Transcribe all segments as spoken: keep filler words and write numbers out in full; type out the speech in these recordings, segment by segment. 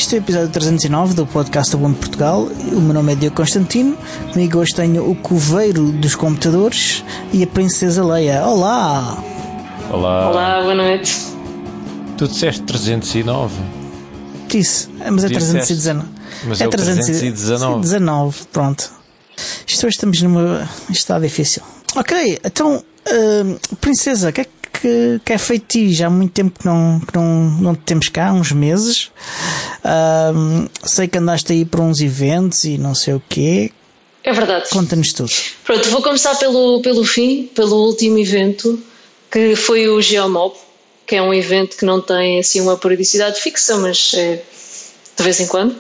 Este é o episódio trezentos e nove do podcast do Ubuntu Portugal. O meu nome é Diogo Constantino. Comigo hoje tenho o coveiro dos computadores e a princesa Leia. Olá! Olá! Olá, boa noite. Tu disseste trezentos e nove? Disse, mas é trezentos e dezanove. Mas é, é trezentos e dezanove. Pronto. Isto hoje estamos numa... Isto está difícil. Ok, então, uh, princesa, o que é que, que é feito de ti? Já há muito tempo que não, que não, não te temos cá, uns meses. Uh, sei que andaste aí para uns eventos e não sei o quê. É verdade. Conta-nos tudo. Pronto, vou começar pelo, pelo fim, pelo último evento, que foi o Geomob, que é um evento que não tem assim uma periodicidade fixa, mas é de vez em quando.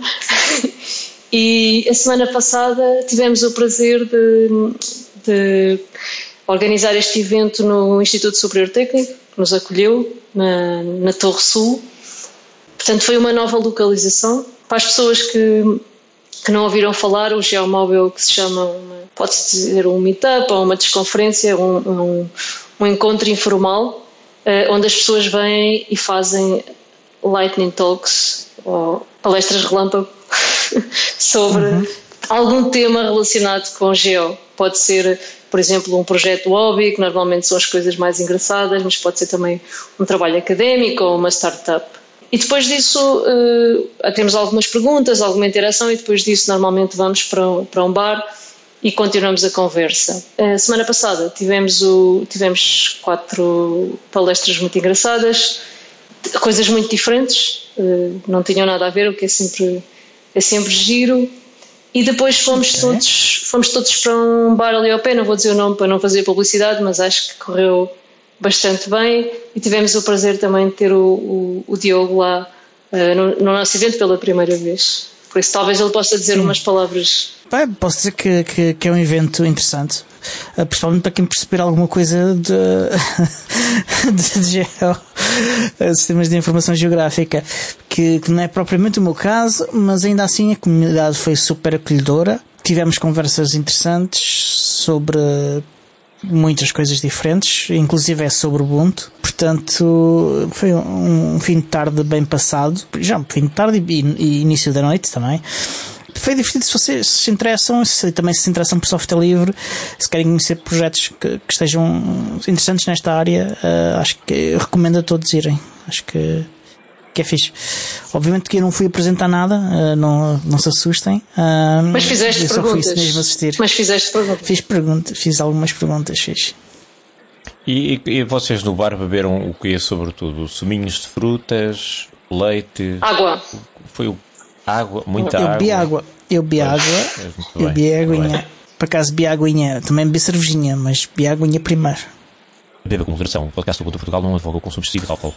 E a semana passada tivemos o prazer de, de organizar este evento no Instituto Superior Técnico, que nos acolheu na, na Torre Sul. Portanto, foi uma nova localização. Para as pessoas que, que não ouviram falar, o Geomob é o que se chama, uma, pode-se dizer, um meetup ou uma desconferência, um, um, um encontro informal, uh, onde as pessoas vêm e fazem lightning talks, ou palestras relâmpago, sobre uhum. algum tema relacionado com Geo. Pode ser, por exemplo, um projeto hobby, que normalmente são as coisas mais engraçadas, mas pode ser também um trabalho académico ou uma startup. E depois disso uh, temos algumas perguntas, alguma interação, e depois disso normalmente vamos para um, para um bar e continuamos a conversa. A semana passada tivemos, o, tivemos quatro palestras muito engraçadas, coisas muito diferentes, uh, não tinham nada a ver, o que é sempre... é sempre giro. E depois fomos, okay. todos, fomos todos para um bar ali ao pé, não vou dizer o nome para não fazer publicidade, mas acho que correu bastante bem, e tivemos o prazer também de ter o, o, o Diogo lá uh, no, no nosso evento pela primeira vez. Por isso talvez ele possa dizer Sim. umas palavras. Bem, posso dizer que, que, que é um evento interessante, uh, principalmente para quem perceber alguma coisa de, de, de geo, sistemas de informação geográfica, que, que não é propriamente o meu caso, mas ainda assim a comunidade foi super acolhedora. Tivemos conversas interessantes sobre muitas coisas diferentes, inclusive é sobre Ubuntu. Portanto, foi um, um fim de tarde bem passado, já um fim de tarde e, e início da noite também. Foi divertido. Se vocês se interessam, se também se interessam por software livre, se querem conhecer projetos que, que estejam interessantes nesta área, uh, acho que eu recomendo a todos irem. Acho que, que é fixe. Obviamente que eu não fui apresentar nada, uh, não, não se assustem. Uh, Mas fizeste eu só perguntas. Fui mesmo assistir. Mas fizeste perguntas. Fiz perguntas, fiz algumas perguntas, fiz. E, e, e vocês no bar beberam o que, sobretudo? Suminhos de frutas, leite? Água. Foi o Água, muita eu água. Bebi água. Eu bebi pois, água. Eu bem, bebi aguinha. Por acaso bebi aguinha. Também bebi cervejinha, mas bebi aguinha primeiro. Beba com moderação. O podcast do Ubuntu Portugal não advoga o consumo excessivo de álcool.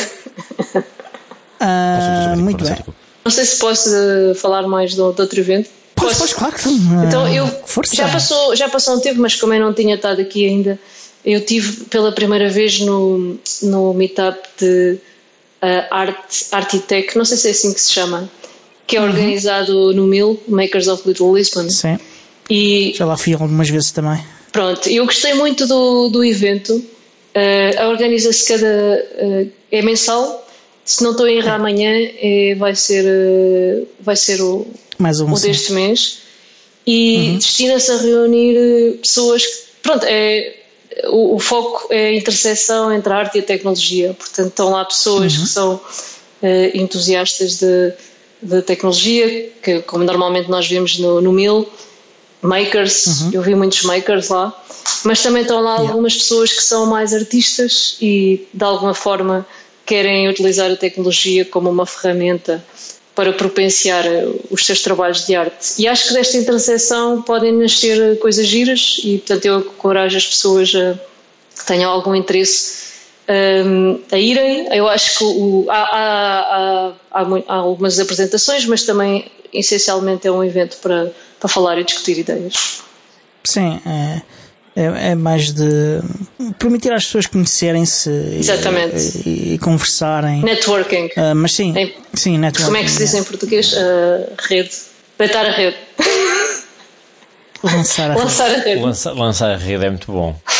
Ah, muito bem. Não sei se posso uh, falar mais do, do outro evento. Pois, pois, claro que sim. Então, eu Força. já passou, já passou um tempo, mas como eu não tinha estado aqui ainda, eu tive pela primeira vez no, no meetup de uh, Art, Artitech, não sei se é assim que se chama, que é organizado uhum. no M I L, Makers of Little Lisbon. Sim. E, já lá fui algumas vezes também. Pronto, eu gostei muito do, do evento. Uh, organiza-se cada... Uh, é mensal. Se não estou a errar, amanhã é, vai ser, uh, vai ser o, Mais um, o deste mês. E uhum. destina-se a reunir pessoas... Que, pronto, é, o, o foco é a interseção entre a arte e a tecnologia. Portanto, estão lá pessoas uhum. que são uh, entusiastas de... de tecnologia, que como normalmente nós vemos no, no M I L, makers, uhum. eu vi muitos makers lá, mas também estão lá yeah. algumas pessoas que são mais artistas e de alguma forma querem utilizar a tecnologia como uma ferramenta para propenciar os seus trabalhos de arte. E acho que desta interseção podem nascer coisas giras e, portanto, eu encorajo as pessoas a, que tenham algum interesse Um, a irem. Eu acho que o, há, há, há, há algumas apresentações, mas também essencialmente é um evento para, para falar e discutir ideias. Sim, é, é, é mais de permitir às pessoas conhecerem-se e, e, e conversarem. Networking. Uh, mas sim, em, sim, networking. Como é que se diz é. em português? Uh, rede. Deitar a rede. Lançar a lançar rede. A rede. Lança, lançar a rede é muito bom.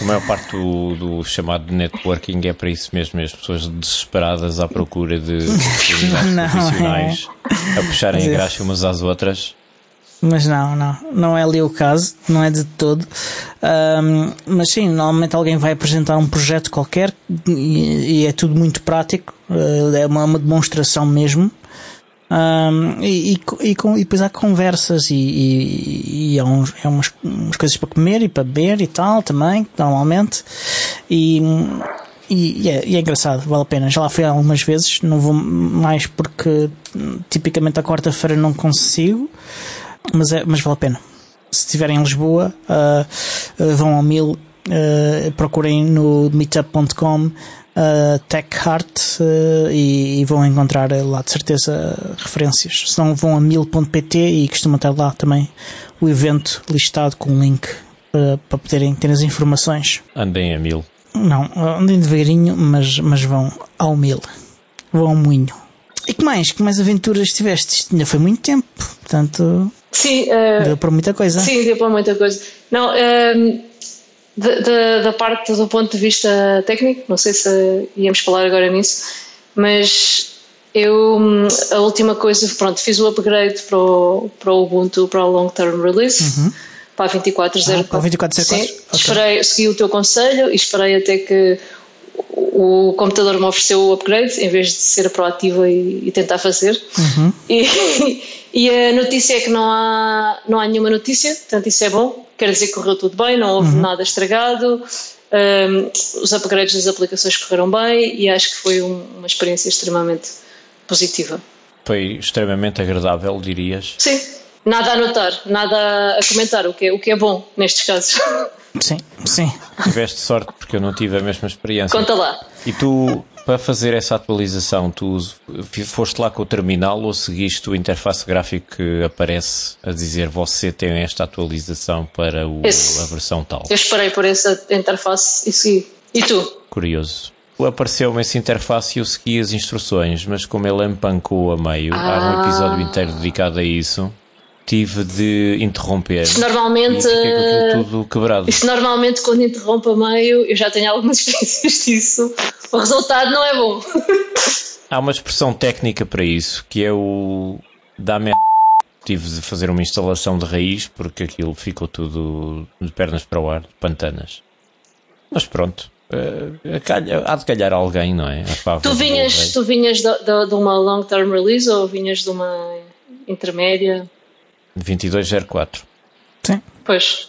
A maior parte do, do chamado networking é para isso mesmo, as pessoas desesperadas à procura de oportunidades Não, profissionais é. a puxarem Mas a é. graxa umas às outras. Mas não, não, não é ali o caso, não é de todo. Um, mas sim, normalmente alguém vai apresentar um projeto qualquer e, e é tudo muito prático, uh, é uma, uma demonstração mesmo. Um, e, e, e, com, e depois há conversas e, e, e há, uns, há umas, umas coisas para comer e para beber e tal também, normalmente. E, e, e, é, e é engraçado, vale a pena. Já lá fui algumas vezes, não vou mais porque tipicamente à quarta-feira não consigo. Mas, é, mas vale a pena. Se estiverem em Lisboa, uh, uh, vão ao Mil, uh, procurem no meetup ponto com uh, Tech Heart uh, e, e vão encontrar lá de certeza referências. Se não, vão a mil ponto pt e costuma estar lá também o evento listado com um link para, para poderem ter as informações. Andem a mil. Não, andem devagarinho, mas, mas vão ao Mil. Vão ao Moinho. E que mais? Que mais aventuras tiveste? Isto ainda foi muito tempo, portanto... Sim, uh, deu para muita coisa. Sim, deu para muita coisa. Não, um, da, da, da parte do ponto de vista técnico, não sei se íamos falar agora nisso, mas eu, a última coisa, pronto, fiz o upgrade para o, para o Ubuntu, para o Long Term Release, uhum. para a vinte e quatro zero quatro. Ah, para a vinte e quatro zero quatro. Sim, okay. esperei, segui o teu conselho e esperei até que o computador me ofereceu o upgrade em vez de ser proativa e, e tentar fazer. Uhum. E, e a notícia é que não há, não há nenhuma notícia, portanto isso é bom, quer dizer que correu tudo bem, não houve uhum. nada estragado, um, os upgrades das aplicações correram bem e acho que foi um, uma experiência extremamente positiva. Foi extremamente agradável, dirias? Sim, nada a notar, nada a comentar, o que é, o que é bom nestes casos. Sim, sim. Tiveste sorte porque eu não tive a mesma experiência. Conta lá. E tu, para fazer essa atualização, tu foste lá com o terminal ou seguiste o interface gráfico que aparece a dizer você tem esta atualização para o, a versão tal? Eu esperei por essa interface e segui. E tu? Curioso. Apareceu-me essa interface e eu segui as instruções, mas como ele empancou a meio, ah. há um episódio inteiro dedicado a isso. Tive de interromper. Isso normalmente, e fiquei com aquilo tudo quebrado. Isso normalmente quando interrompo a meio, eu já tenho algumas experiências disso, o resultado não é bom. Há uma expressão técnica para isso, que é o da merda. Tive de fazer uma instalação de raiz porque aquilo ficou tudo de pernas para o ar, pantanas. Mas pronto, uh, calha, há de calhar alguém, não é? Tu vinhas, tu vinhas de, de, de uma long term release ou vinhas de uma intermédia? vinte e dois zero quatro. Sim. Pois.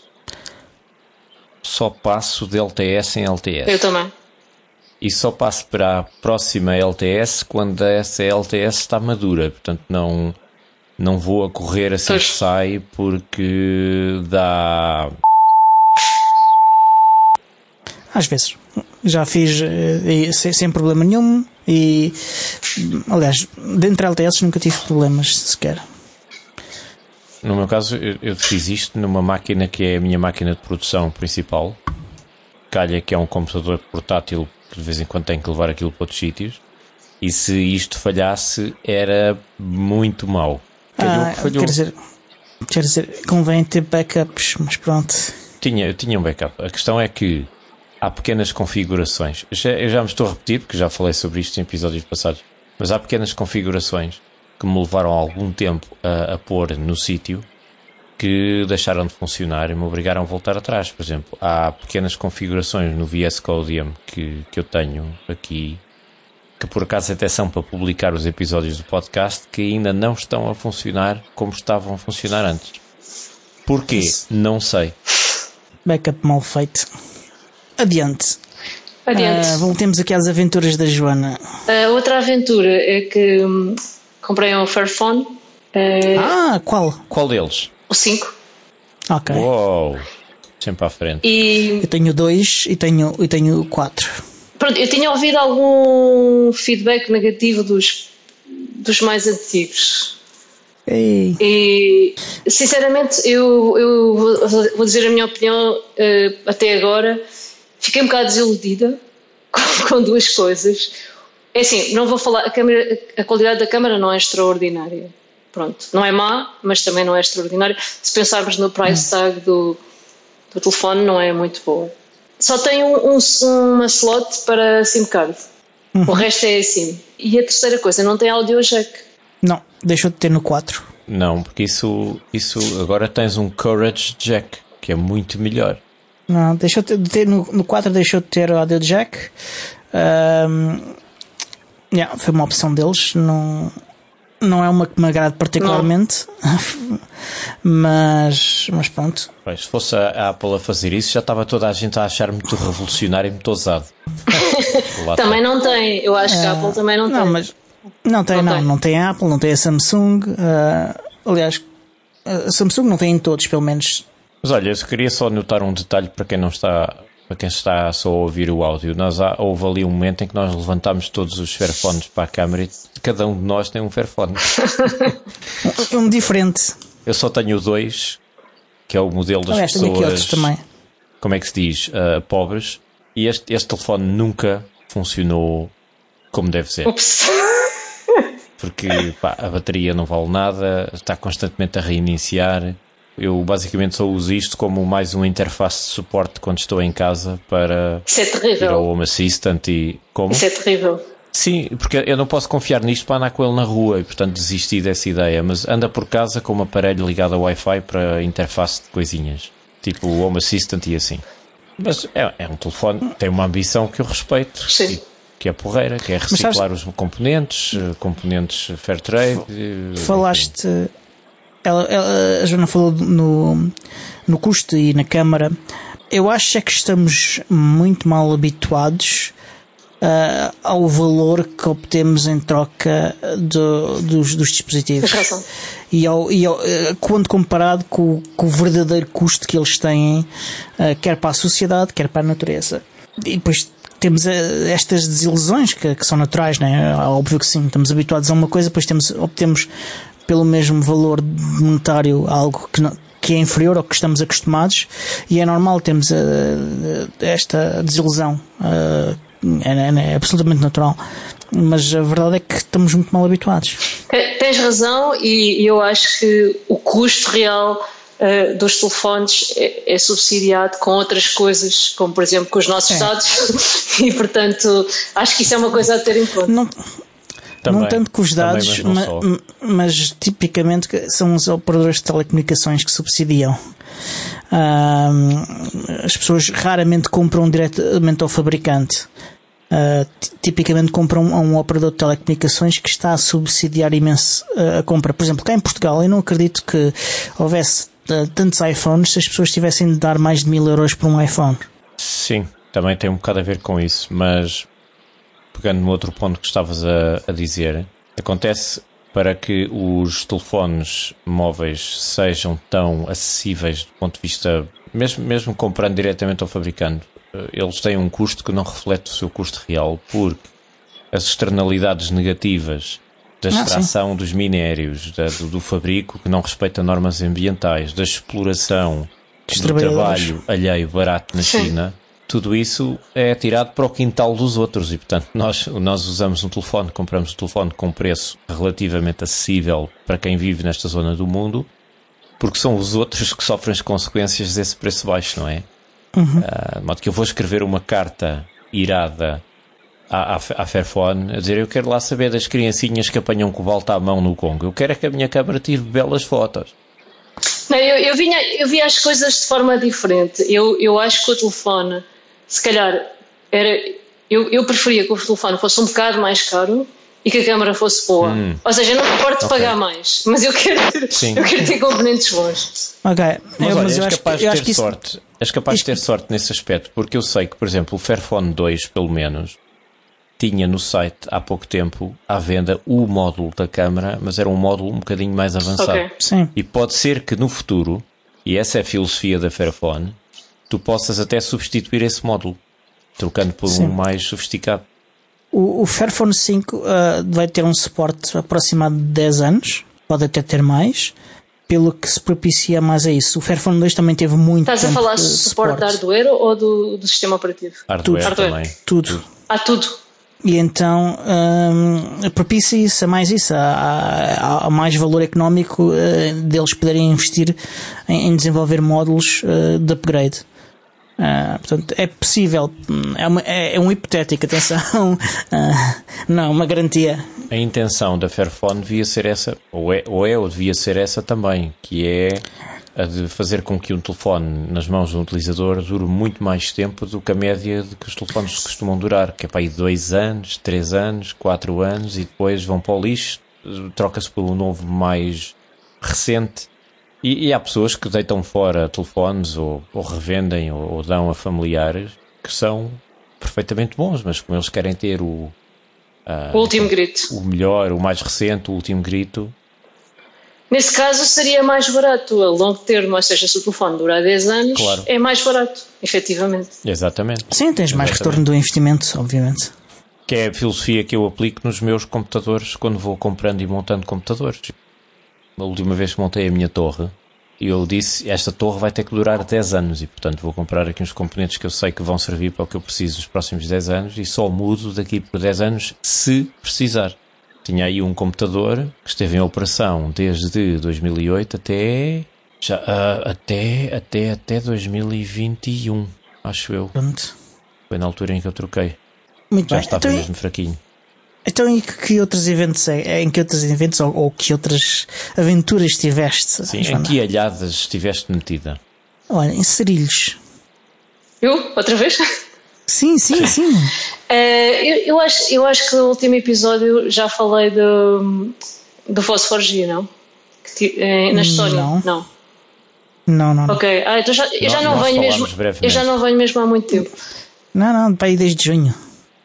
Só passo de L T S em L T S. Eu também. E só passo para a próxima L T S quando essa L T S está madura. Portanto, não, não vou a correr assim que sai porque dá... Às vezes. Já fiz e, sem, sem problema nenhum e, aliás, dentro L T S nunca tive problemas sequer. No meu caso, eu, eu fiz isto numa máquina que é a minha máquina de produção principal. Calha que é um computador portátil que de vez em quando tem que levar aquilo para outros sítios. E se isto falhasse, era muito mau. Calhou ah, que falhou. Quer dizer, quer dizer, convém ter backups, mas pronto. Tinha, eu tinha um backup. A questão é que há pequenas configurações. Eu já, eu já me estou a repetir, porque já falei sobre isto em episódios passados. Mas há pequenas configurações que me levaram algum tempo a, a pôr no sítio que deixaram de funcionar e me obrigaram a voltar atrás. Por exemplo, há pequenas configurações no V S Codium que, que eu tenho aqui, que por acaso até são para publicar os episódios do podcast, que ainda não estão a funcionar como estavam a funcionar antes. Porquê? Isso. Não sei. Backup mal feito. Adiante. Adiante. Uh, voltemos aqui às aventuras da Joana. A outra aventura é que hum, comprei um Fairphone. Uh, ah, qual? Qual deles? O cinco. Ok. Uou, sempre à frente. E... Eu tenho dois e tenho, e tenho quatro. Pronto, eu tinha ouvido algum feedback negativo dos, dos mais antigos. Ei. E sinceramente eu, eu vou dizer a minha opinião, uh, até agora fiquei um bocado desiludida com, com duas coisas. É assim, não vou falar, a, câmera, a qualidade da câmera não é extraordinária. Pronto, não é má, mas também não é extraordinária. Se pensarmos no price tag do, do telefone, não é muito boa. só tem um, um, uma slot para SIM card. Uhum. O resto é SIM. E a terceira coisa, não tem audio jack. Não, deixou de ter no quatro. Não, porque isso, isso agora tens um Courage Jack, que é muito melhor. Não, deixou de ter no, no quatro deixou de ter o audio jack. Um, yeah, foi uma opção deles. Não, não é uma que me agrade particularmente. mas, mas pronto. Pois, se fosse a Apple a fazer isso, já estava toda a gente a achar muito revolucionário e muito ousado. Também não tem. Eu acho que a Apple também não, não tem. Mas não tem, não, não. Tem. Não tem a Apple, não tem a Samsung. Uh, aliás, a Samsung não tem em todos, pelo menos. Mas olha, eu queria só notar um detalhe para quem não está, para quem está só a ouvir o áudio. Nós há, houve ali um momento em que nós levantámos todos os Fairphones para a câmara e cada um de nós tem um Fairphone. Um diferente. Eu só tenho dois, que é o modelo das Aliás, pessoas. Tenho aqui outros também. Como é que se diz? Uh, pobres. E este, este telefone nunca funcionou como deve ser. Ups. Porque pá, a bateria não vale nada, está constantemente a reiniciar. Eu basicamente só uso isto como mais uma interface de suporte quando estou em casa para Isso é terrível. ir ao Home Assistant e como? Isso é terrível. Sim, porque eu não posso confiar nisto para andar com ele na rua e portanto desisti dessa ideia, mas anda por casa com um aparelho ligado ao Wi-Fi para interface de coisinhas, tipo o Home Assistant e assim. Mas é, é um telefone, tem uma ambição que eu respeito. Sim. E, que é porreira, que é reciclar sabes, os componentes, componentes fair trade. Falaste, ela, ela, a Joana falou no, no custo e na câmara. Eu acho é que estamos muito mal habituados uh, ao valor que obtemos em troca do, dos, dos dispositivos. E, ao, e ao, uh, quando comparado com, com o verdadeiro custo que eles têm, uh, quer para a sociedade, quer para a natureza. E depois temos estas desilusões que, que são naturais, não é? Óbvio que sim, estamos habituados a uma coisa, depois temos, obtemos pelo mesmo valor monetário algo que, não, que é inferior ao que estamos acostumados, e é normal termos uh, esta desilusão, uh, é, é absolutamente natural, mas a verdade é que estamos muito mal habituados. Tens razão, e eu acho que o custo real Uh, dos telefones é, é subsidiado com outras coisas, como por exemplo com os nossos é. dados, e portanto acho que isso é uma coisa a ter em conta. Não, também, não tanto com os dados, também, mas, mas, mas tipicamente são os operadores de telecomunicações que subsidiam. Uh, as pessoas raramente compram diretamente ao fabricante. Uh, tipicamente compram a um operador de telecomunicações que está a subsidiar imenso uh, a compra. Por exemplo, cá em Portugal eu não acredito que houvesse uh, tantos iPhones se as pessoas tivessem de dar mais de mil euros por um iPhone. Sim, também tem um bocado a ver com isso, mas pegando no outro ponto que estavas a, a dizer, acontece para que os telefones móveis sejam tão acessíveis do ponto de vista, mesmo, mesmo comprando diretamente ao fabricante, eles têm um custo que não reflete o seu custo real, porque as externalidades negativas da extração ah, dos minérios, da, do, do fabrico que não respeita normas ambientais, da exploração do trabalho alheio barato na China, tudo isso é tirado para o quintal dos outros e, portanto, nós, nós usamos um telefone, compramos um telefone com preço relativamente acessível para quem vive nesta zona do mundo, porque são os outros que sofrem as consequências desse preço baixo, não é? Uhum. Uh, de modo que eu vou escrever uma carta irada à, à, à Fairphone a dizer: eu quero lá saber das criancinhas que apanham cobalto à mão no Congo, eu quero é que a minha câmara tire belas fotos. Não, eu, eu, vinha, eu vi as coisas de forma diferente. Eu, eu acho que o telefone, se calhar, era, eu, eu preferia que o telefone fosse um bocado mais caro e que a câmara fosse boa. Hum. Ou seja, eu não me importo de okay. pagar mais, mas eu quero, eu quero ter componentes bons. Ok, mas, eu, olha, mas eu és acho, capaz eu de acho ter que sorte. Isso... És capaz Isto... de ter sorte nesse aspecto, porque eu sei que, por exemplo, o Fairphone dois, pelo menos, tinha no site há pouco tempo à venda o módulo da câmara, mas era um módulo um bocadinho mais avançado. Okay. Sim. E pode ser que no futuro, e essa é a filosofia da Fairphone, tu possas até substituir esse módulo, trocando por Sim. um mais sofisticado. O, o Fairphone cinco uh, vai ter um suporte aproximado de dez anos, pode até ter mais, pelo que se propicia mais a isso. O Fairphone dois também teve muito Estás tempo a falar de suporte de hardware ou do, do sistema operativo? Hardware, tudo. também. Tudo. tudo. Ah, tudo. E então um, propicia isso, a mais isso, há, há mais valor económico uh, deles poderem investir em, em desenvolver módulos uh, de upgrade. Uh, portanto, é possível, é, uma, é, é um hipotético, atenção, uh, não, uma garantia. A intenção da Fairphone devia ser essa, ou é, ou é ou devia ser essa também, que é a de fazer com que um telefone nas mãos de um utilizador dure muito mais tempo do que a média de que os telefones costumam durar, que é para aí dois anos, três anos, quatro anos, e depois vão para o lixo, troca-se por um novo mais recente. E, e há pessoas que deitam fora telefones ou, ou revendem ou, ou dão a familiares que são perfeitamente bons, mas como eles querem ter o, uh, o último grito, o melhor, o mais recente, o último grito. Nesse caso seria mais barato a longo termo, ou seja, se o telefone durar dez anos, claro, é mais barato, efetivamente. Exatamente. Sim, tens mais Exatamente. retorno do investimento, obviamente. Que é a filosofia que eu aplico nos meus computadores quando vou comprando e montando computadores. A última vez que montei a minha torre, eu disse, esta torre vai ter que durar dez anos e, portanto, vou comprar aqui uns componentes que eu sei que vão servir para o que eu preciso nos próximos dez anos e só mudo daqui por dez anos se precisar. Tinha aí um computador que esteve em operação desde dois mil e oito até, já, uh, até, até, até dois mil e vinte e um, acho eu. Pronto. Foi na altura em que eu troquei. Muito já bem. estava Então, mesmo fraquinho. Então, em que outros eventos é? Em que outros eventos ou, ou que outras aventuras tiveste? Sim, Joana? Em que alhadas estiveste metida? Olha, em Sarilhos. Eu? Outra vez? Sim, sim, sim. sim. Uh, eu, eu, acho, eu acho que no último episódio já falei do, do Fósforo G, não? Que, eh, na Estónia? Não. Não, não, não. Ok, ah, então já, eu, já não, não venho mesmo, eu já não venho mesmo há muito tempo. Não, não, para aí desde junho.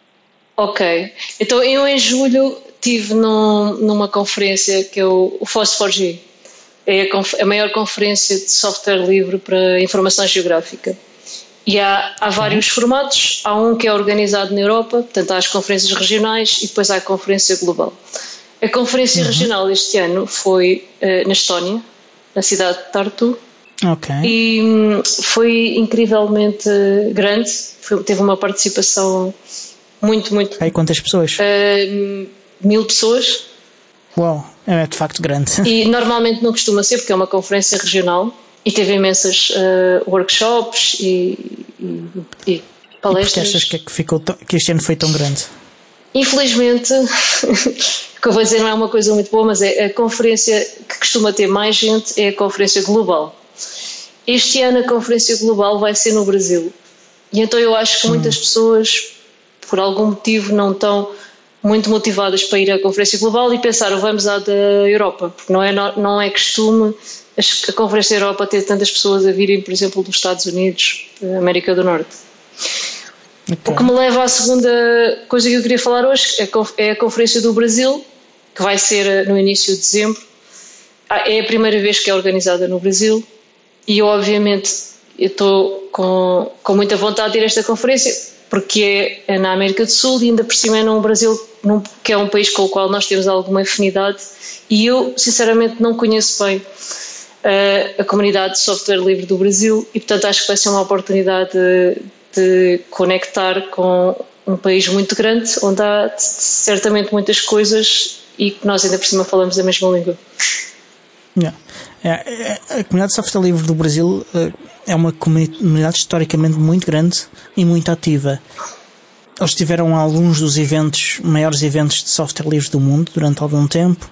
Ok, então eu em julho estive num, numa conferência que é o, o Fósforo G, é a, a maior conferência de software livre para informação geográfica. E há, há vários uhum. formatos, há um que é organizado na Europa, portanto há as conferências regionais e depois há a conferência global. A conferência uhum. regional este ano foi uh, na Estónia, na cidade de Tartu, okay. e um, foi incrivelmente grande, foi, teve uma participação muito, muito... Aí quantas pessoas? Uh, mil pessoas. Uau, é de facto grande. E normalmente não costuma ser porque é uma conferência regional e teve imensas uh, workshops e, e, e palestras. E porque achas que, é que, ficou tão, que este ano foi tão grande? Infelizmente, o que eu vou dizer não é uma coisa muito boa, mas é a conferência que costuma ter mais gente é a conferência global. Este ano a conferência global vai ser no Brasil. E então eu acho que muitas hum. pessoas, por algum motivo, não estão muito motivadas para ir à conferência global e pensaram, vamos à da Europa, porque não é, não é costume a conferência da Europa ter tantas pessoas a virem, por exemplo, dos Estados Unidos, da América do Norte. Okay. O que me leva à segunda coisa que eu queria falar hoje, é a conferência do Brasil, que vai ser no início de dezembro. É a primeira vez que é organizada no Brasil e eu, obviamente, eu estou com, com muita vontade de ir a esta conferência, porque é na América do Sul e ainda por cima é no Brasil, num, que é um país com o qual nós temos alguma afinidade e eu, sinceramente, não conheço bem uh, a comunidade de software livre do Brasil e, portanto, acho que vai ser uma oportunidade de, de conectar com um país muito grande, onde há certamente muitas coisas e que nós ainda por cima falamos a mesma língua. Yeah. É, a comunidade de software livre do Brasil é uma comunidade historicamente muito grande e muito ativa. Eles tiveram alguns dos eventos, maiores eventos de software livre do mundo durante algum tempo.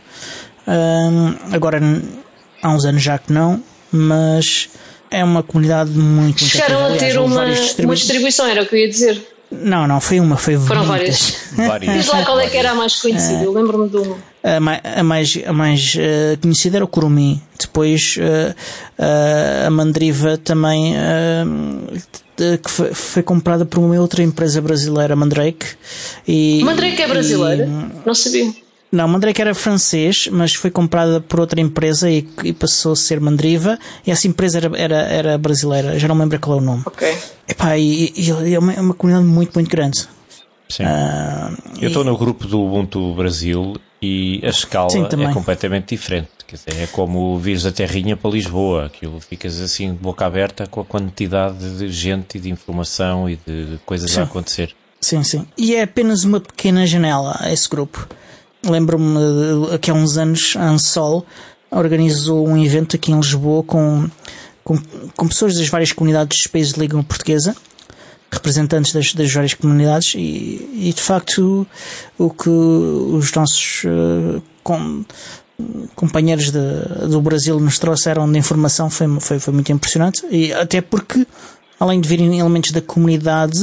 Um, agora há uns anos já que não, mas é uma comunidade muito, muito Chegaram ativa. Chegaram a ter uma, distribu... uma distribuição, era o que eu ia dizer. Não, não, foi uma, foi Foram muitas. várias. Diz lá qual é que era a mais conhecida, eu lembro-me de uma. A mais, a mais, a mais uh, conhecida era o Kurumi. Depois uh, uh, a Mandriva também, uh, de, que foi, foi comprada por uma outra empresa brasileira, Mandrake. E, Mandrake é brasileira? E, não sabia. Não, Mandrake era francês, mas foi comprada por outra empresa e, e passou a ser Mandriva. E essa empresa era, era, era brasileira, já não me lembro qual é o nome. Ok. Epá, e, e é, uma, é uma comunidade muito, muito grande. Sim. Uh, Eu estou e... no grupo do Ubuntu Brasil e a escala Sim, é completamente diferente. Quer dizer, é como vires a terrinha para Lisboa. Aquilo ficas assim de boca aberta com a quantidade de gente e de informação e de coisas sim. a acontecer. Sim, sim. E é apenas uma pequena janela a esse grupo. Lembro-me que há uns anos a Ansol organizou um evento aqui em Lisboa com, com, com pessoas das várias comunidades dos países de língua portuguesa, representantes das, das várias comunidades, e, e de facto o, o que os nossos uh, com, companheiros de, do Brasil nos trouxeram de informação foi, foi, foi muito impressionante, e até porque além de virem elementos da comunidade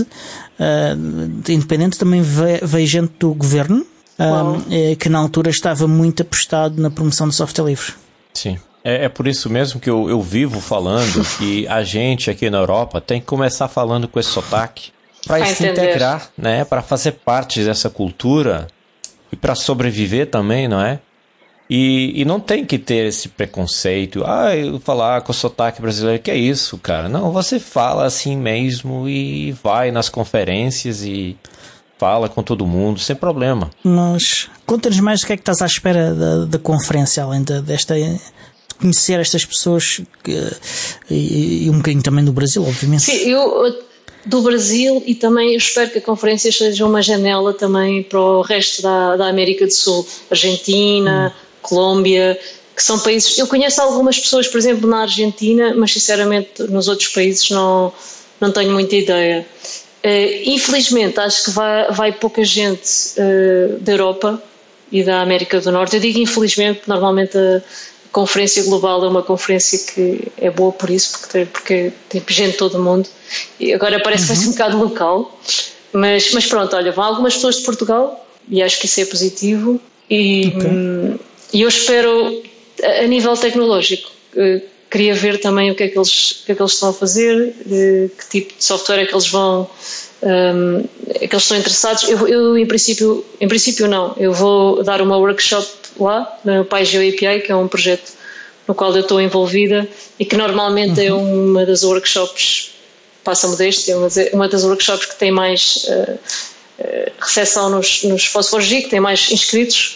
uh, independente, também veio, veio gente do governo um, que na altura estava muito apostado na promoção do software livre. Sim. É, é por isso mesmo que eu, eu vivo falando que a gente aqui na Europa tem que começar falando com esse sotaque para se integrar, né? Para fazer parte dessa cultura e para sobreviver também, não é? E, e não tem que ter esse preconceito. Ah, eu falar com o sotaque brasileiro, que é isso, cara? Não, você fala assim mesmo e vai nas conferências e fala com todo mundo, sem problema. Mas conta-nos mais o que é que estás à espera da, da conferência, além de, desta... conhecer estas pessoas que, e, e um bocadinho também do Brasil, obviamente. Sim, eu do Brasil, e também eu espero que a conferência seja uma janela também para o resto da, da América do Sul, Argentina, hum. Colômbia, que são países... Eu conheço algumas pessoas, por exemplo, na Argentina, mas sinceramente nos outros países não, não tenho muita ideia. Uh, infelizmente acho que vai, vai pouca gente uh, da Europa e da América do Norte. Eu digo infelizmente, porque normalmente a Conferência Global é uma conferência que é boa por isso, porque tem, porque tem gente de todo o mundo, e agora parece que vai ser um bocado local, mas, mas pronto, olha, vão algumas pessoas de Portugal e acho que isso é positivo, e, okay. hum, e eu espero a, a nível tecnológico, uh, queria ver também o que é que eles, o que é que eles estão a fazer, uh, que tipo de software é que eles vão um, é que eles estão interessados. Eu, eu em princípio, em princípio não, eu vou dar uma workshop lá no PyGeo A P I, que é um projeto no qual eu estou envolvida e que normalmente uhum. é uma das workshops, passa modéstia, é uma das workshops que tem mais uh, uh, recepção nos, nos Fósforos G, que tem mais inscritos,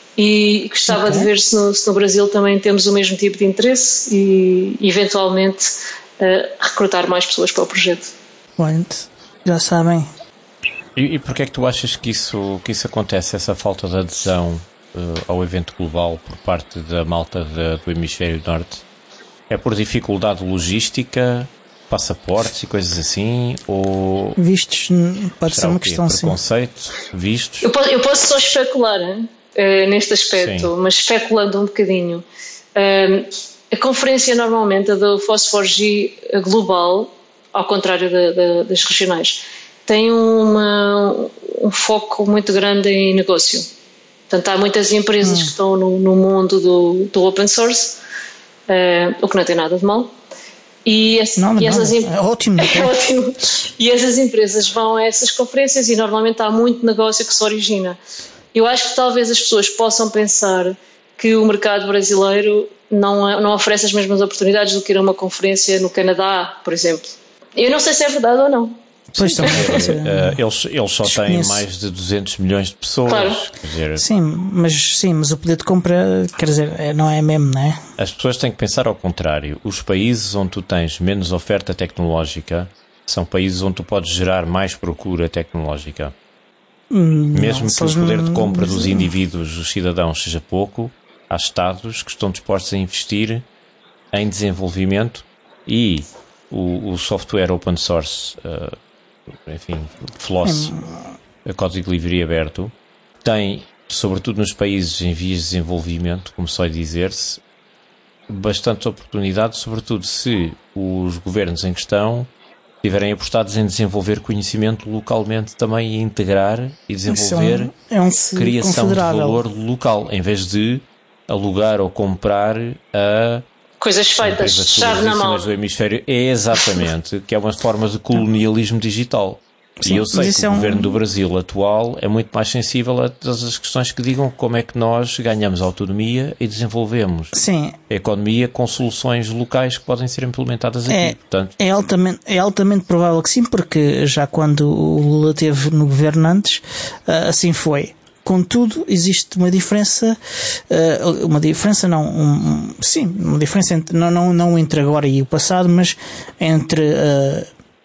e gostava okay. de ver se no, se no Brasil também temos o mesmo tipo de interesse e eventualmente uh, recrutar mais pessoas para o projeto. Bom, já sabem. E, e porquê é que tu achas que isso, que isso acontece, essa falta de adesão Uh, ao evento global por parte da malta de, do Hemisfério Norte? É por dificuldade logística, passaportes e coisas assim? Ou vistos? Pode ser uma questão assim. Preconceito, vistos? Eu posso, eu posso só especular hein, uh, neste aspecto, Sim. mas especulando um bocadinho. Uh, a conferência normalmente, a do Fósforo G global, ao contrário da, da, das regionais, tem uma, um foco muito grande em negócio. Portanto, há muitas empresas hum. que estão no, no mundo do, do open source, uh, o que não tem nada de mal. E, esse, não, e não, essas é ótimo, é ótimo. E essas empresas vão a essas conferências e normalmente há muito negócio que se origina. Eu acho que talvez as pessoas possam pensar que o mercado brasileiro não, não oferece as mesmas oportunidades do que ir a uma conferência no Canadá, por exemplo. Eu não sei se é verdade ou não. Pois Sim, é, eles, eles só têm mais de duzentos milhões de pessoas. Claro. Quer dizer, sim, mas, sim, mas o poder de compra, quer dizer, não é mesmo, não é? As pessoas têm que pensar ao contrário. Os países onde tu tens menos oferta tecnológica são países onde tu podes gerar mais procura tecnológica. Hum, Mesmo não, que o poder de compra dos indivíduos, dos cidadãos, seja pouco, há Estados que estão dispostos a investir em desenvolvimento e o, o software open source... Uh, enfim, Floss, hum. código livre e aberto, tem, sobretudo nos países em vias de desenvolvimento, como só dizer-se, bastantes oportunidades, sobretudo se os governos em questão estiverem apostados em desenvolver conhecimento localmente também e integrar e desenvolver é um, é um criação de valor local, em vez de alugar ou comprar a coisas feitas, chave na mão. Do hemisfério, é exatamente, que é uma forma de colonialismo digital. Sim, e eu sei que o é governo um... do Brasil atual é muito mais sensível a todas as questões que digam como é que nós ganhamos autonomia e desenvolvemos Sim. a economia com soluções locais que podem ser implementadas aqui. É, Portanto, é, altamente, é altamente provável que sim, porque já quando o Lula esteve no governo antes, assim foi. Contudo, existe uma diferença, uma diferença não, um, sim, uma diferença entre, não, não, não entre agora e o passado, mas entre uh,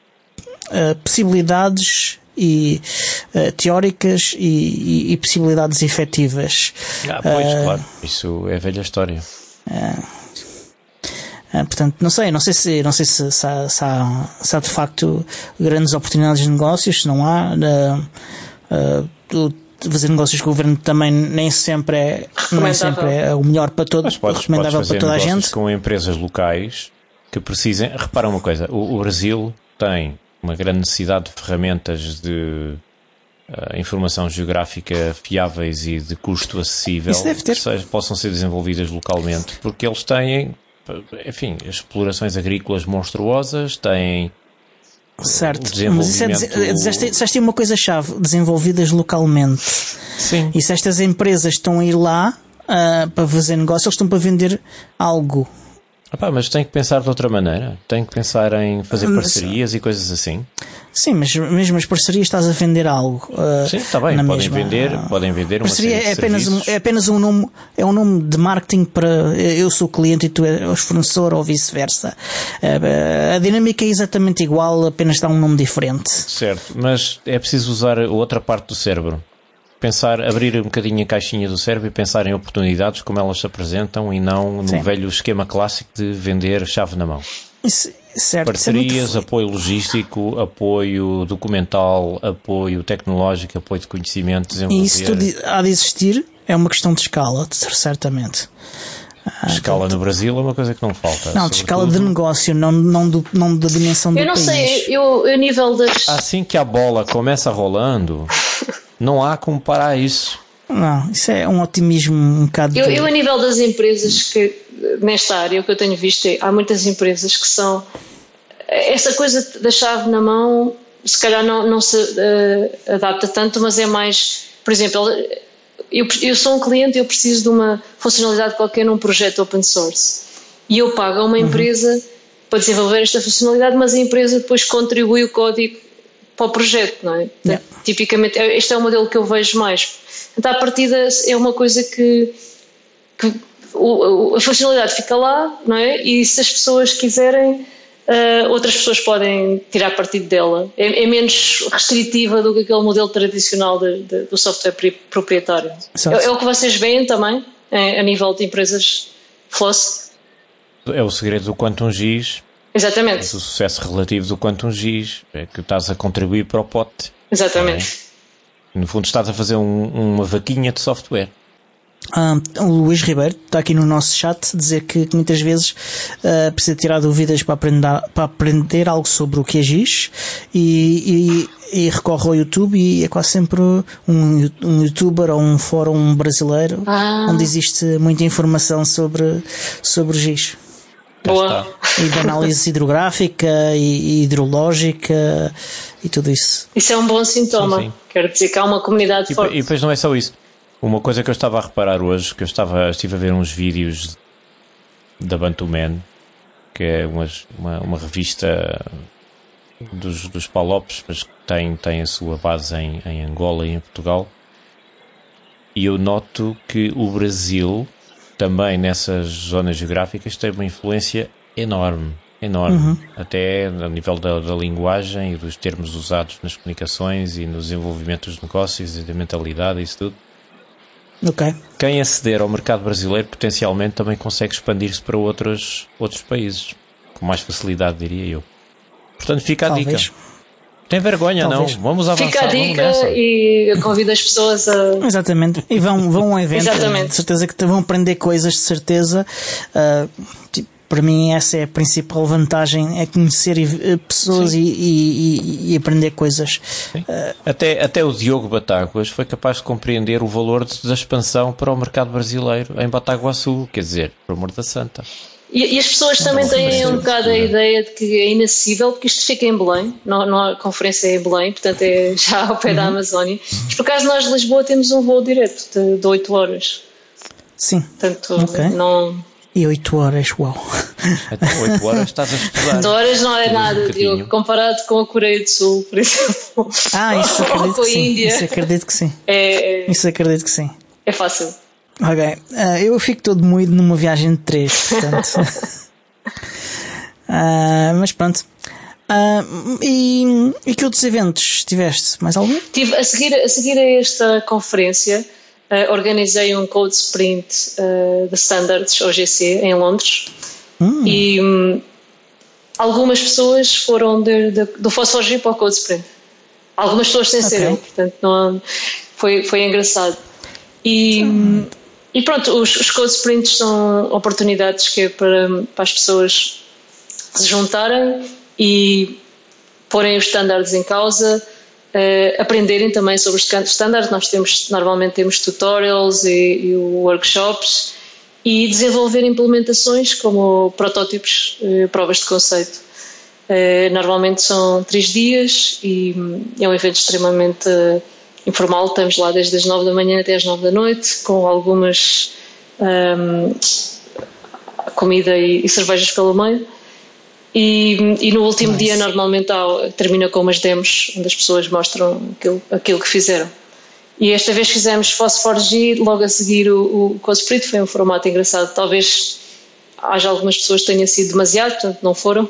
uh, possibilidades e, uh, teóricas e, e, e possibilidades efetivas. Ah, pois, uh, claro, isso é velha história. Uh, Uh, portanto, não sei, não sei se, não sei se, se, há, se, há, se há de facto grandes oportunidades de negócios, se não há. Uh, uh, fazer negócios com o governo também nem sempre é, nem sempre é o melhor para todos, recomendável para toda a gente. Com empresas locais que precisem. Repara uma coisa, o, o Brasil tem uma grande necessidade de ferramentas de uh, informação geográfica fiáveis e de custo acessível que seja, possam ser desenvolvidas localmente, porque eles têm, enfim, explorações agrícolas monstruosas, têm. Certo, mas isso é, disseste, disseste uma coisa-chave, desenvolvidas localmente. Sim. E se estas empresas estão a ir lá uh, para fazer negócio, eles estão para vender algo. Epá, mas tem que pensar de outra maneira. Tem que pensar em fazer parcerias mas, e coisas assim. Sim, mas mesmo as parcerias estás a vender algo. Uh, Sim, está bem. Podem mesma, vender, uh, podem vender uma série é de apenas um, é apenas um nome, é um nome de marketing para eu sou o cliente e tu és fornecedor ou vice-versa. Uh, a dinâmica é exatamente igual, apenas dá um nome diferente. Certo, mas é preciso usar a outra parte do cérebro. Pensar, abrir um bocadinho a caixinha do cérebro e pensar em oportunidades, como elas se apresentam, e não no Sim. velho esquema clássico de vender chave na mão. Isso, certo, Parcerias, isso é muito... apoio logístico, apoio documental, apoio tecnológico, apoio de conhecimento, desenvolver... E isso tudo há de existir, é uma questão de escala, certamente. Escala no Brasil é uma coisa que não falta. Não, de escala de negócio, não, não, do, não da dimensão do país. Eu não sei, eu, eu nível das... Assim que a bola começa rolando... Não há como parar isso. Não, isso é um otimismo um bocado... Eu, eu a nível das empresas que, nesta área, o que eu tenho visto é, há muitas empresas que são... Essa coisa da chave na mão, se calhar não, não se uh, adapta tanto, mas é mais... Por exemplo, eu, eu sou um cliente e eu preciso de uma funcionalidade qualquer num projeto open source. E eu pago a uma empresa uhum. para desenvolver esta funcionalidade, mas a empresa depois contribui o código para o projeto, não é? Portanto, yeah. Tipicamente, este é o modelo que eu vejo mais. Então, à partida, é uma coisa que, que o, a funcionalidade fica lá, não é? E se as pessoas quiserem, uh, outras pessoas podem tirar partido dela. É, é menos restritiva do que aquele modelo tradicional de, de, do software proprietário. É, é o que vocês veem também, é, a nível de empresas Floss? É o segredo do Quantum Giz. Exatamente. É o sucesso relativo do Quantum Giz, é que estás a contribuir para o pote. Exatamente. É? No fundo estás a fazer um, uma vaquinha de software. Ah, o Luís Ribeiro está aqui no nosso chat a dizer que, que muitas vezes uh, precisa tirar dúvidas para aprender, para aprender algo sobre o que é Giz e, e, e recorre ao YouTube e é quase sempre um, um youtuber ou um fórum brasileiro ah. onde existe muita informação sobre, sobre Giz. Boa. E de análise hidrográfica e, e hidrológica e tudo isso. Isso é um bom sintoma. Sim, sim. Quero dizer que há uma comunidade e, forte. E depois não é só isso. Uma coisa que eu estava a reparar hoje, que eu estava, estive a ver uns vídeos da Bantu Man, que é uma, uma, uma revista dos, dos Palopes, mas que tem, tem a sua base em, em Angola e em Portugal. E eu noto que o Brasil... também nessas zonas geográficas tem uma influência enorme, enorme, uhum. até a nível da, da linguagem e dos termos usados nas comunicações e no desenvolvimento dos negócios e da mentalidade e isso tudo. Okay. Quem aceder ao mercado brasileiro potencialmente também consegue expandir-se para outros, outros países, com mais facilidade, diria eu. Portanto, fica a Talvez. dica. Tem vergonha, Talvez. Não? Vamos avançar. Fica a dica e eu convido as pessoas a... Exatamente. E vão, vão a um evento. Exatamente. De certeza que vão aprender coisas, de certeza. Uh, tipo, para mim essa é a principal vantagem, é conhecer pessoas e, e, e aprender coisas. Uh, até, até o Diogo Batáguas foi capaz de compreender o valor de, da expansão para o mercado brasileiro em Bataguaçu, quer dizer, por amor da santa. E, e as pessoas também têm um bocado a ideia de que é inacessível, porque isto fica em Belém, não, não, a conferência é em Belém, portanto é já ao pé uhum. da Amazónia. Mas por acaso nós de Lisboa temos um voo direto de, de oito horas. Sim. Portanto, okay. não... E oito horas, uau. Até oito horas estás a estudar. oito horas não é nada, um Diogo, comparado com a Coreia do Sul, por exemplo. Ah, isso acredito que sim. Índia. Isso acredito que sim. É, é... Isso acredito que sim. É fácil. Ok. Uh, eu fico todo moído numa viagem de três, portanto... Uh, mas pronto. Uh, e, e que outros eventos tiveste? Mais algum? Tive, a seguir, a seguir a esta conferência, uh, organizei um Code Sprint uh, de Standards, O G C, em Londres. Hum. E hum, algumas pessoas foram de, de, do Fosforgy para o Code Sprint. Algumas pessoas sem okay. serem, portanto não, foi, foi engraçado. E, hum. e pronto, os, os Code Sprints são oportunidades que é para, para as pessoas se juntarem e porem os standards em causa, uh, aprenderem também sobre os standards. Nós temos, normalmente temos tutorials e, e workshops e desenvolver implementações como protótipos, uh, provas de conceito. Uh, normalmente são três dias e é um evento extremamente uh, informal. Estamos lá desde as nove da manhã até as nove da noite, com algumas um, comida e, e cervejas pelo meio. E, e no último nice. dia normalmente há, termina com umas demos onde as pessoas mostram aquilo, aquilo que fizeram. E esta vez fizemos Fosforgy, logo a seguir o, o Code Sprint. Foi um formato engraçado. Talvez haja algumas pessoas que tenham sido demasiado, portanto não foram,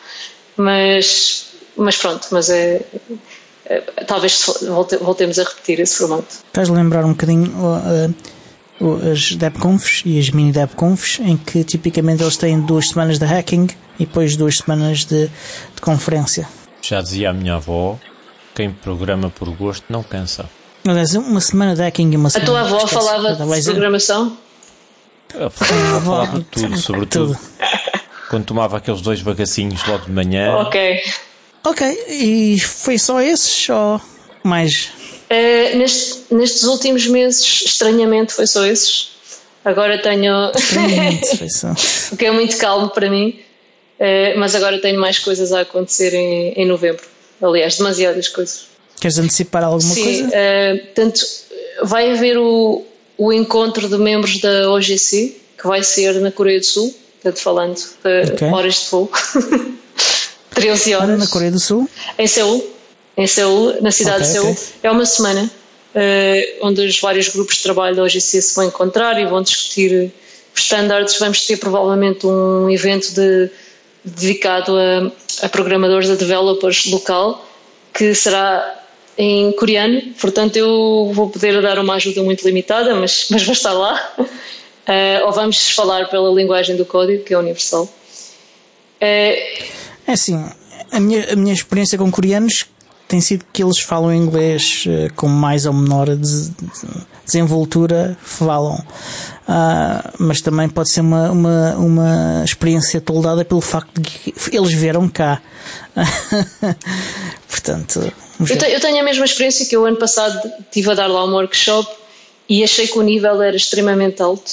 mas, mas pronto, mas é, é, talvez volte, voltemos a repetir esse formato. Estás a lembrar um bocadinho uh, uh, as DevConfs e as mini DevConfs, em que tipicamente eles têm duas semanas de hacking e depois duas semanas de, de conferência. Já dizia a minha avó, quem programa por gosto não cansa. Aliás, uma semana de hacking e uma semana... A tua avó falava de programação? A avó falava de tudo, sobretudo tudo. Quando tomava aqueles dois bagacinhos logo de manhã. Ok. Ok, e foi só esses ou mais? Uh, neste, nestes últimos meses, estranhamente, foi só esses. Agora tenho... Estranhamente, foi só. O que é muito calmo para mim. Uh, mas agora tenho mais coisas a acontecer em, em novembro. Aliás, demasiadas coisas. Queres antecipar alguma Sim, coisa? Sim, uh, portanto, vai haver o, o encontro de membros da O G C, que vai ser na Coreia do Sul, portanto, falando de okay. horas de voo. treze horas. Na Coreia do Sul? Em Seul, em Seul, na cidade okay, de Seul. Okay. É uma semana uh, onde os vários grupos de trabalho da O G C se vão encontrar e vão discutir os standards. Vamos ter provavelmente um evento de dedicado a, a programadores, a developers local, que será em coreano, portanto eu vou poder dar uma ajuda muito limitada, mas, mas vou estar lá. Uh, ou vamos falar pela linguagem do código, que é universal. Uh, é assim, a minha, a minha experiência com coreanos tem sido que eles falam inglês uh, com mais ou menor des, desenvoltura, falam. Uh, mas também pode ser uma, uma, uma experiência toldada pelo facto de que eles vieram cá. Portanto, eu, te, eu tenho a mesma experiência que eu ano passado estive a dar lá um workshop e achei que o nível era extremamente alto.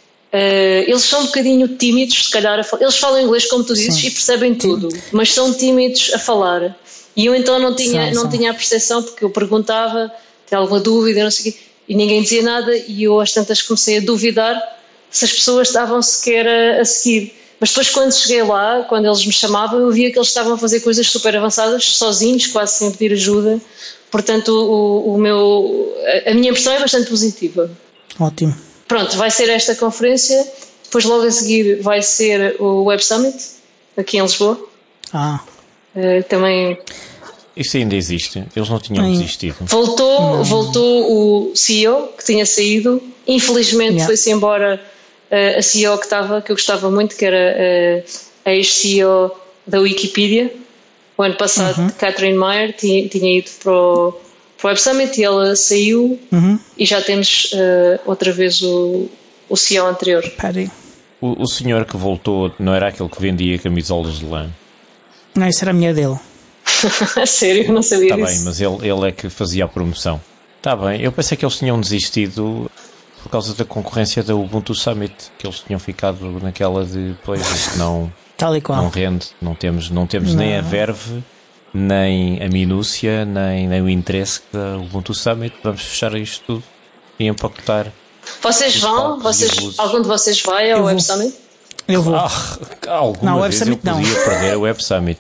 Uh, eles são um bocadinho tímidos, se calhar, a fal- eles falam inglês como tu dizes Sim. e percebem tudo, Sim. mas são tímidos a falar. E eu então não tinha, sim, não sim. tinha a percepção, porque eu perguntava, tinha alguma dúvida, não sei o quê, e ninguém dizia nada, e eu às tantas comecei a duvidar se as pessoas estavam sequer a, a seguir. Mas depois, quando cheguei lá, quando eles me chamavam, eu via que eles estavam a fazer coisas super avançadas, sozinhos, quase sem pedir ajuda. Portanto, o, o meu, a minha impressão é bastante positiva. Ótimo. Pronto, vai ser esta conferência, depois logo a seguir vai ser o Web Summit, aqui em Lisboa. Ah. Uh, também... Isso ainda existe? Eles não tinham Sim. desistido? Voltou, não. voltou o C E O, que tinha saído. Infelizmente yeah. foi-se embora uh, a C E O que estava, que eu gostava muito, que era uh, a ex-C E O da Wikipedia. O ano passado, uhum. Catherine Meyer, tinha, tinha ido para o, para o Web Summit e ela saiu uhum. e já temos uh, outra vez o, o C E O anterior. O, o senhor que voltou não era aquele que vendia camisolas de lã? Não, isso era a mulher dele. Sério? Não sabia disso. Está bem, mas ele, ele é que fazia a promoção. Está bem, eu pensei que eles tinham desistido por causa da concorrência da Ubuntu Summit, que eles tinham ficado naquela de pois, isto não, Tal e qual. não rende, não temos, não temos não. nem a verve, nem a minúcia, nem, nem o interesse da Ubuntu Summit, vamos fechar isto tudo e empacotar. Vocês vão? Vocês, algum de vocês vai ao Web Summit? Eu vou. Ah, alguma não, vez Web Summit eu podia não. perder o Web Summit.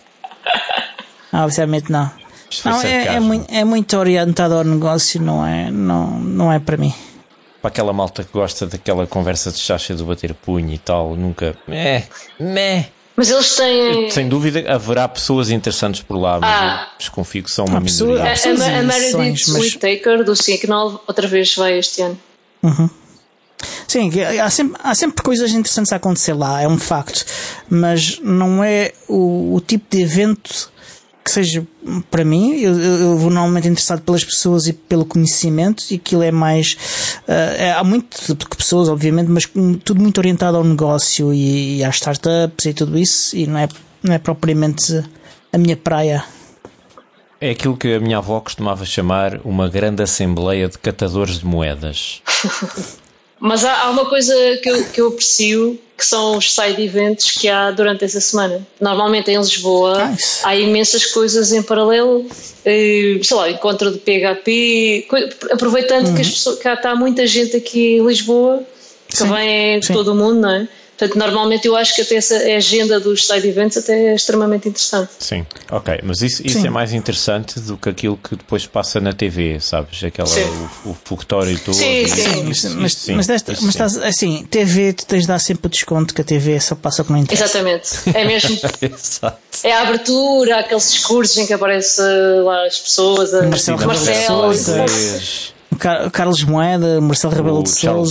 Ah, obviamente não. Não, é, é, muito, é muito orientado ao negócio, não é, não, não é para mim. Para aquela malta que gosta daquela conversa de chacha do bater punho e tal, nunca. É, meh. Mas eles têm. Sem dúvida haverá pessoas interessantes por lá, mas ah. eu desconfio que são uma pessoa, minoria. A, a, a Meredith mas... Whittaker do Signal outra vez vai este ano. Uhum. Sim, há sempre, há sempre coisas interessantes a acontecer lá, é um facto. Mas não é o, o tipo de evento que seja, para mim, eu, eu vou normalmente interessado pelas pessoas e pelo conhecimento, e aquilo é mais, uh, é, há muito de pessoas, obviamente, mas tudo muito orientado ao negócio e, e às startups e tudo isso, e não é, não é propriamente a minha praia. É aquilo que a minha avó costumava chamar uma grande assembleia de catadores de moedas. Mas há, há uma coisa que eu, que eu aprecio, que são os side events que há durante essa semana. Normalmente em Lisboa nice. Há imensas coisas em paralelo, sei lá, encontro de P H P, aproveitando uhum. que, as pessoas, que há, está muita gente aqui em Lisboa, que sim, vem de todo o mundo, não é? Portanto, normalmente eu acho que até essa a agenda dos side events até é extremamente interessante. Sim, ok, mas isso, isso é mais interessante do que aquilo que depois passa na T V, sabes? Aquela, o, o fogotório todo. Sim, sim. sim, mas, mas, sim, mas, desta, mas estás, assim, T V, tu tens de dar sempre o desconto que a T V só passa com não interessa. Exatamente, é mesmo. É a abertura, aqueles discursos em que aparecem lá as pessoas, a Marcelo Rebelo de Sousa, o Carlos Moeda, Marcelo Rebelo de Sousa,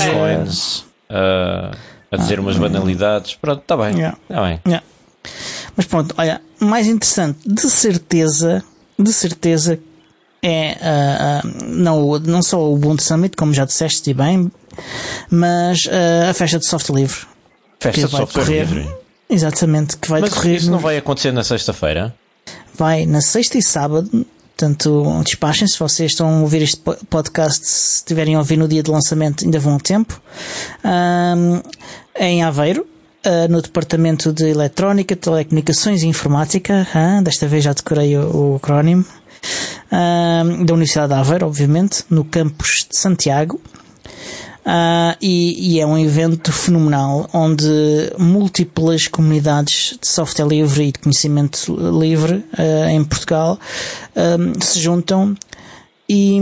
a dizer umas banalidades. Pronto, está bem, yeah. Tá bem. Yeah. Mas pronto, olha, mais interessante, de certeza, de certeza é uh, uh, não, não só o Ubuntu Summit, como já disseste bem, mas uh, a festa de software livre. Festa de software correr, livre? Exatamente, que vai mas decorrer. Isso não vai acontecer na sexta-feira? Vai na sexta e sábado. Portanto, despachem-se, se vocês estão a ouvir este podcast, se estiverem a ouvir no dia de lançamento, ainda vão a tempo. Um, em Aveiro, uh, no Departamento de Eletrónica, Telecomunicações e Informática, uh, desta vez já decorei o, o acrónimo, uh, da Universidade de Aveiro, obviamente, no campus de Santiago. Uh, e, e é um evento fenomenal onde múltiplas comunidades de software livre e de conhecimento livre uh, em Portugal um, se juntam e,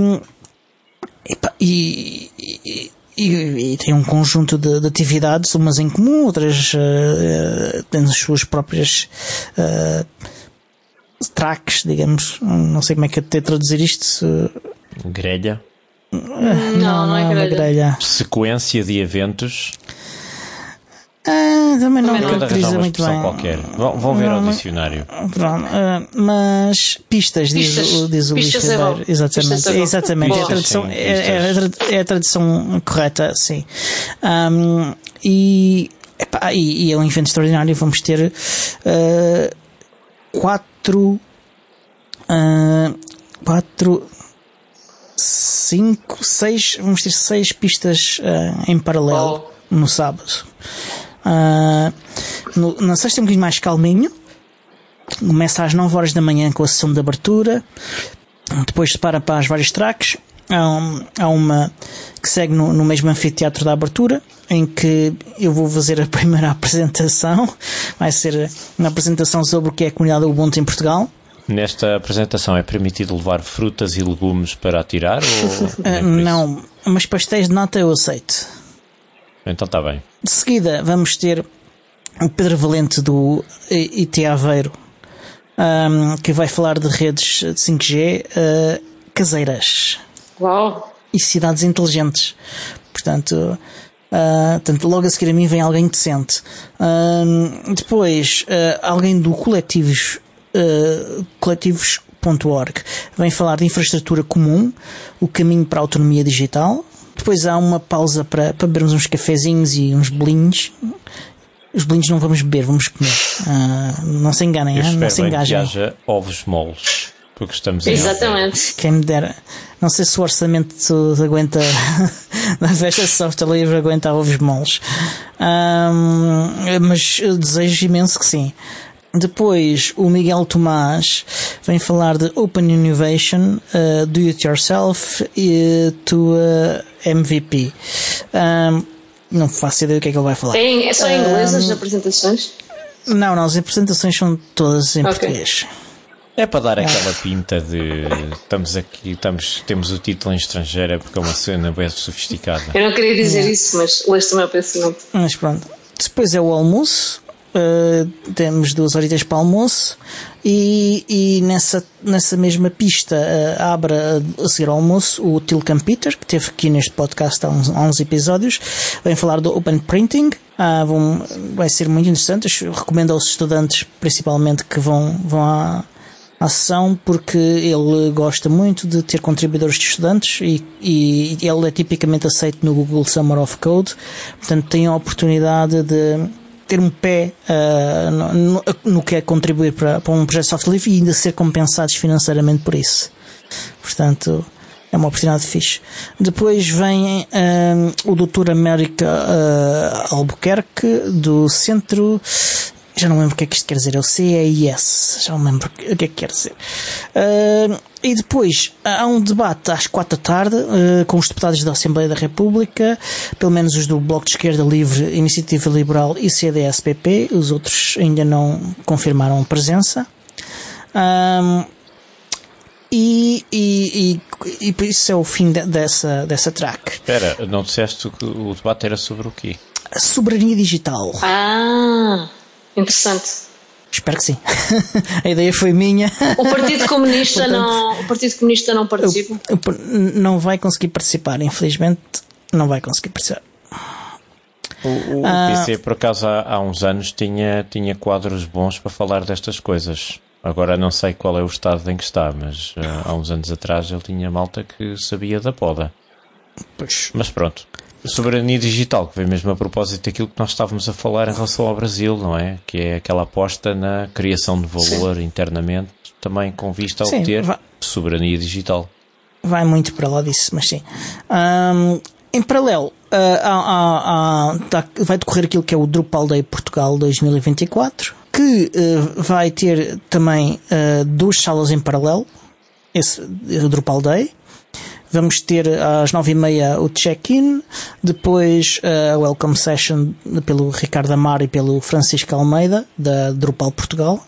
e, e, e, e tem um conjunto de, de atividades, umas em comum, outras uh, têm as suas próprias uh, tracks, digamos, não sei como é que é de traduzir isto. Grelha. Não, não, não é grelha. grelha. Sequência de eventos. Ah, também não caracteriza muito bem. Qualquer. Vão, vão ver não, ao dicionário. Pronto, uh, mas pistas, pistas. diz, diz o Luís Ribeiro. É exatamente, é, exatamente. É a tradução, é, é, é a tradução correta, sim. Um, e, epá, e, e é um evento extraordinário. Vamos ter uh, quatro. Uh, quatro. cinco, seis, vamos ter seis pistas uh, em paralelo oh. no sábado. Uh, no, na sexta é um bocadinho mais calminho. Começa às nove horas da manhã com a sessão de abertura. Depois separa para as várias tracks. Há, um, há uma que segue no, no mesmo anfiteatro da abertura, em que eu vou fazer a primeira apresentação. Vai ser uma apresentação sobre o que é a comunidade Ubuntu em Portugal. Nesta apresentação é permitido levar frutas e legumes para atirar? Ou uh, não, mas pastéis de nata eu aceito. Então está bem. De seguida vamos ter o Pedro Valente do I T Aveiro, um, que vai falar de redes de cinco G uh, caseiras. Uau. E cidades inteligentes. Portanto, uh, portanto, logo a seguir a mim vem alguém decente. Uh, depois, uh, alguém do Coletivos Uh, coletivos ponto org vem falar de infraestrutura comum, o caminho para a autonomia digital. Depois há uma pausa para, para bebermos uns cafezinhos e uns bolinhos. Os bolinhos não vamos beber, vamos comer. Uh, não se enganem, eu hein? Não se engajem. Que haja ovos moles, porque estamos exatamente. Quem me dera. Não sei se o orçamento aguenta na festa de software livre aguenta ovos moles, uh, mas eu desejo imenso que sim. Depois o Miguel Tomás vem falar de Open Innovation, uh, Do It Yourself e to uh, M V P. Um, não faço ideia do que é que ele vai falar. É, é só em inglês um, as apresentações? Não, não, as apresentações são todas em okay. português. É para dar aquela pinta de estamos aqui, estamos, temos o título em estrangeiro, é porque é uma cena bem sofisticada. Eu não queria dizer é. isso, mas leste o meu pensamento. Mas pronto. Depois é o almoço. uh, temos duas horitas para almoço e, e nessa, nessa mesma pista uh, abre a seguir ao almoço o Tilcam Peter, que teve aqui neste podcast há uns, há uns episódios, vem falar do Open Printing. Uh, vão, vai ser muito interessante. Eu recomendo aos estudantes principalmente que vão, vão à, à sessão, porque ele gosta muito de ter contribuidores de estudantes e, e ele é tipicamente aceito no Google Summer of Code, portanto tem a oportunidade de ter um pé uh, no, no que é contribuir para, para um projeto de software livre e ainda ser compensados financeiramente por isso. Portanto, é uma oportunidade fixe. Depois vem um, o doutor América uh, Albuquerque, do Centro... Já não lembro o que é que isto quer dizer. É o C E I S. Já não lembro o que é que quer dizer. Uh, e depois há um debate às quatro da tarde uh, com os deputados da Assembleia da República, pelo menos os do Bloco de Esquerda Livre, Iniciativa Liberal e C D S P P. Os outros ainda não confirmaram a presença. Um, E, e, e, e por isso é o fim de, dessa, dessa track. Espera, não disseste que o debate era sobre o quê? A soberania digital. Ah, interessante. Espero que sim. A ideia foi minha. O Partido Comunista, portanto, não, o Partido Comunista não participa? Eu, eu, não vai conseguir participar, infelizmente. Não vai conseguir participar. O, o ah, P C, por acaso, há, há uns anos tinha, tinha quadros bons para falar destas coisas. Agora não sei qual é o estado em que está, mas uh, há uns anos atrás ele tinha malta que sabia da poda. Pois. Mas pronto. Soberania digital, que vem mesmo a propósito daquilo que nós estávamos a falar em relação ao Brasil, não é? Que é aquela aposta na criação de valor Sim. internamente, também com vista a sim, obter vai, soberania digital. Vai muito para lá disso, mas sim. Um, em paralelo, uh, há, há, há, tá, vai decorrer aquilo que é o Drupal Day Portugal dois mil e vinte e quatro, que uh, vai ter também uh, duas salas em paralelo, esse o Drupal Day. Vamos ter às nove e meia o check-in, depois a welcome session pelo Ricardo Amaro e pelo Francisco Almeida, da Drupal Portugal.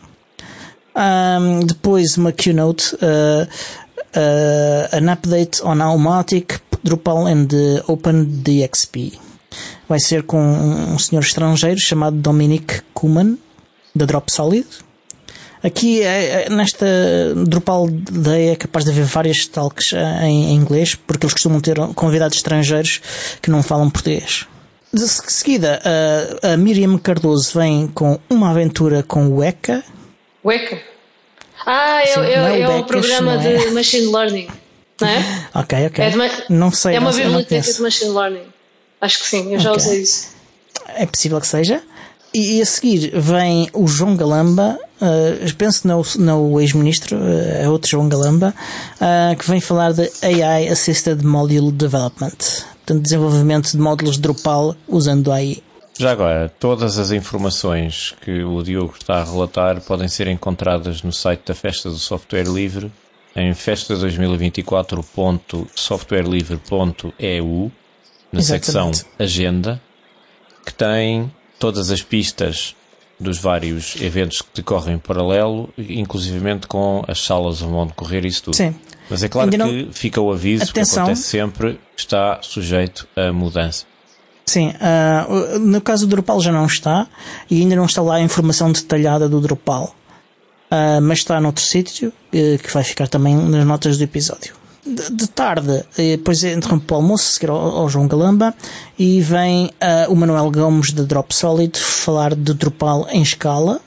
Um, depois uma keynote, uh, uh, an update on Automatic, Drupal and the Open D X P. Vai ser com um senhor estrangeiro chamado Dominic Kuhlmann, da Drop Solid. Aqui, nesta Drupal Day, é capaz de haver várias talks em inglês, porque eles costumam ter convidados estrangeiros que não falam português. De seguida, a Miriam Cardoso vem com uma aventura com o Weka. Weka? Ah, é, Sim, é, é, é o programa é? de Machine Learning, não é? Ok, ok. É, de, não sei, é uma não, biblioteca de Machine Learning. Acho que sim, eu já okay. usei isso. É possível que seja. E a seguir vem o João Galamba, uh, penso não, não o ex-ministro, uh, é outro João Galamba, uh, que vem falar de A I Assisted Module Development, portanto, desenvolvimento de módulos de Drupal usando A I. Já agora, todas as informações que o Diogo está a relatar podem ser encontradas no site da Festa do Software Livre, em festa dois mil e vinte e quatro ponto software livre ponto e u, na Exatamente. secção Agenda, que tem todas as pistas dos vários eventos que decorrem em paralelo, inclusivamente com as salas onde vão decorrer isso tudo. Sim. Mas é claro ainda que não... fica o aviso, Atenção. que acontece sempre, está sujeito a mudança. Sim, uh, no caso do Drupal já não está, e ainda não está lá a informação detalhada do Drupal, uh, mas está noutro sítio, uh, que vai ficar também nas notas do episódio. De, de tarde, depois interrompe o almoço, seguir ao, ao João Galamba, e vem uh, o Manuel Gomes de Drop Solid falar de Drupal em escala.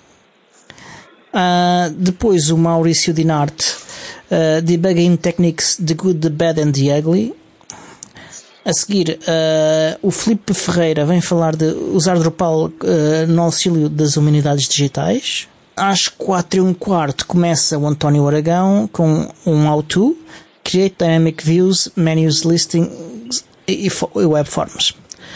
Uh, depois o Maurício Dinarte, uh, Debugging Techniques, The Good, The Bad and The Ugly. A seguir, uh, o Filipe Ferreira vem falar de usar Drupal uh, no auxílio das humanidades digitais. Às quatro e um quarto começa o António Aragão com um how-to, Create Dynamic Views, Menus, Listings e Web Forms.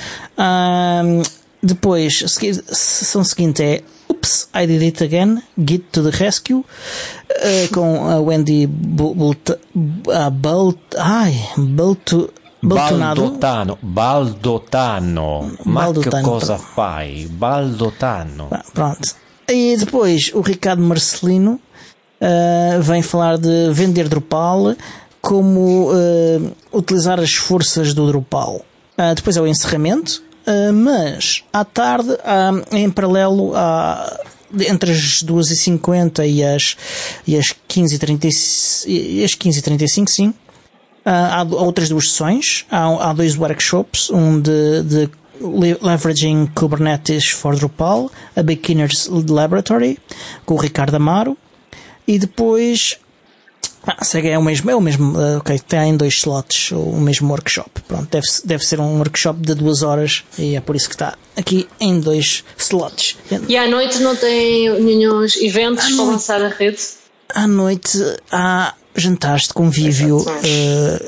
Um, depois, a sessão seguinte é Oops, I Did It Again, Git to the Rescue, uh, com a Wendy Bult, uh, Bult, ai, Bult, Baldotano, Baldotano, ma che cosa fai? Baldotano. Pronto. E depois o Ricardo Marcelino uh, vem falar de vender Drupal, como uh, utilizar as forças do Drupal. Uh, depois é o encerramento, uh, mas à tarde, uh, em paralelo a entre as duas e cinquenta e as, e as quinze e trinta e as quinze e trinta e cinco, sim. Uh, há outras duas sessões. Há, há dois workshops, um de, de Leveraging Kubernetes for Drupal, a Beginner's Laboratory, com o Ricardo Amaro. E depois ah, segue, é o mesmo, é o mesmo, uh, ok, tem dois slots, o mesmo workshop. Pronto, deve, deve ser um workshop de duas horas e é por isso que está aqui em dois slots. E à noite não tem nenhum eventos para lançar a rede? À noite há jantares de convívio. Uh,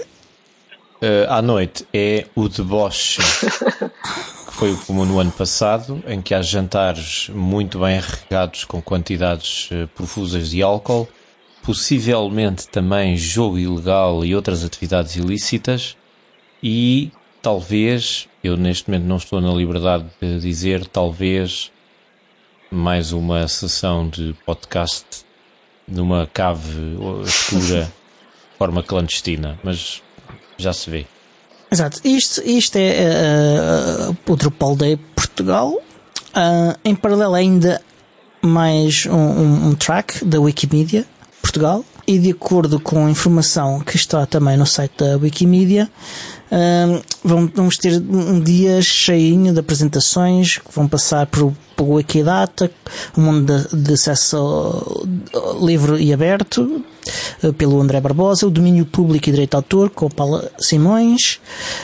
uh, à noite é o deboche, que foi como no ano passado, em que há jantares muito bem regados com quantidades uh, profusas de álcool, possivelmente também jogo ilegal e outras atividades ilícitas, e talvez, eu neste momento não estou na liberdade de dizer, talvez mais uma sessão de podcast numa cave escura de forma clandestina, mas já se vê. Exato, isto, isto é uh, uh, o Drupal Day Portugal. Uh, em paralelo ainda mais um, um, um track da Wikimedia Portugal, e de acordo com a informação que está também no site da Wikimedia, um, vamos ter um dia cheinho de apresentações que vão passar por, por Wikidata, um mundo de, de acesso livre e aberto, pelo André Barbosa, o domínio público e direito de autor com o Paulo Simões.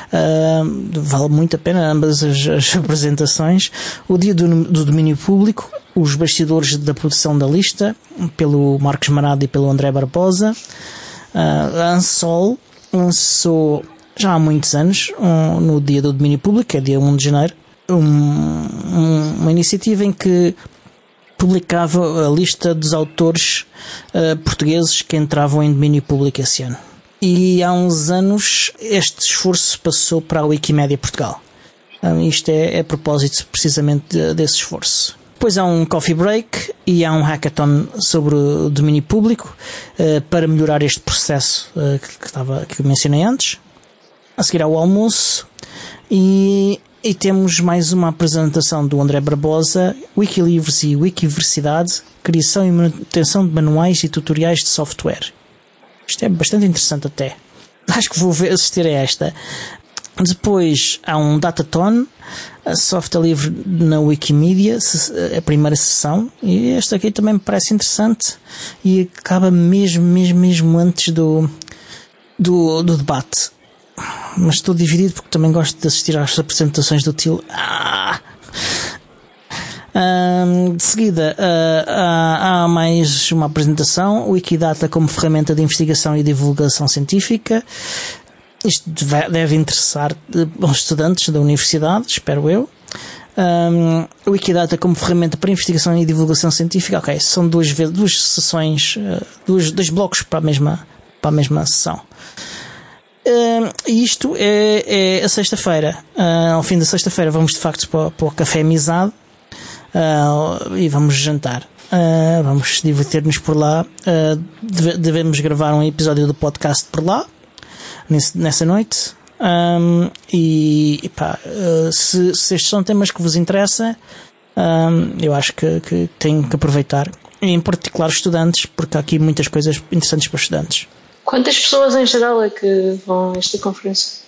Uh, vale muito a pena ambas as, as apresentações. O dia do, do domínio público, os bastidores da produção da lista, pelo Marcos Marado e pelo André Barbosa. Uh, a Ansol lançou já há muitos anos, um, no dia do domínio público, que é dia primeiro de janeiro, um, um, uma iniciativa em que publicava a lista dos autores uh, portugueses que entravam em domínio público esse ano. E há uns anos este esforço passou para a Wikimedia Portugal. Um, isto é, é a propósito precisamente de, desse esforço. Depois há um coffee break e há um hackathon sobre o domínio público uh, para melhorar este processo uh, que, que, estava, que eu mencionei antes. A seguir ao almoço e E temos mais uma apresentação do André Barbosa, Wikilivros e Wikiversidade, criação e manutenção de manuais e tutoriais de software. Isto é bastante interessante até. Acho que vou ver, assistir a esta. Depois há um Datathon, a software livre na Wikimedia, a primeira sessão. E esta aqui também me parece interessante e acaba mesmo, mesmo, mesmo antes do, do, do debate. Mas estou dividido porque também gosto de assistir às apresentações do Til. Ah! Um, de seguida, uh, há, há mais uma apresentação, o Wikidata como ferramenta de investigação e divulgação científica. Isto deve, deve interessar aos estudantes da universidade, espero eu. Um, o Wikidata como ferramenta para investigação e divulgação científica. Ok, são duas, vezes, duas sessões, uh, dois, dois blocos para a mesma, para a mesma sessão. Uh, isto é, é a sexta-feira. Uh, ao fim da sexta-feira vamos de facto para, para o Café Amizade uh, e vamos jantar. Uh, vamos divertir-nos por lá. Uh, deve, devemos gravar um episódio do podcast por lá nesse, nessa noite. Um, e, e pá, uh, se, se estes são temas que vos interessam, um, eu acho que, que tenho que aproveitar. E em particular os estudantes, porque há aqui muitas coisas interessantes para os estudantes. Quantas pessoas em geral é que vão a esta conferência?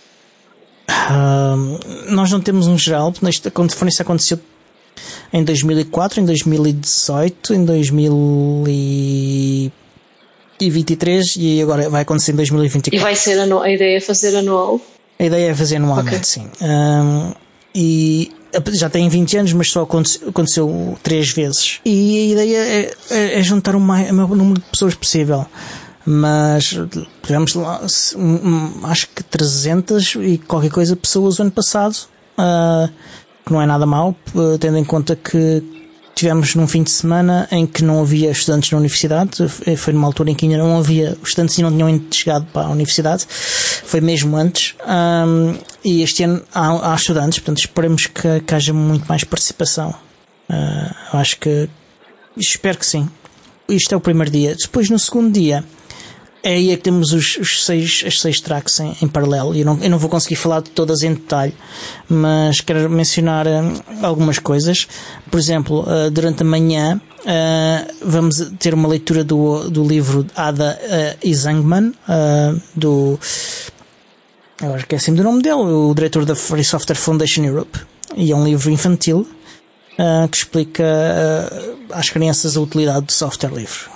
Uh, nós não temos um geral. Esta conferência aconteceu em dois mil e quatro, em dois mil e dezoito, em dois mil e vinte e três e agora vai acontecer em dois mil e vinte e quatro. E vai ser anual? A ideia é fazer anual? A ideia é fazer anualmente, okay. Sim. Um, e já tem vinte anos, mas só aconteceu, aconteceu três vezes. E a ideia é, é, é juntar o maior número de pessoas possível. Mas tivemos lá, acho que trezentas e qualquer coisa pessoas o ano passado, uh, que não é nada mau, tendo em conta que tivemos num fim de semana em que não havia estudantes na universidade. Foi numa altura em que ainda não havia estudantes e não tinham ainda chegado para a universidade, foi mesmo antes, um, e este ano há, há estudantes, portanto esperemos que, que haja muito mais participação. uh, eu acho que espero que sim. Isto é o primeiro dia. Depois no segundo dia é aí é que temos os, os seis, as seis tracks em, em paralelo. Eu não, eu não vou conseguir falar de todas em detalhe, mas quero mencionar uh, algumas coisas. Por exemplo, uh, durante a manhã uh, vamos ter uma leitura do, do livro Ada uh, Isangman, uh, do... agora esqueci-me do nome dele, o diretor da Free Software Foundation Europe. E é um livro infantil uh, que explica uh, às crianças a utilidade do software livre.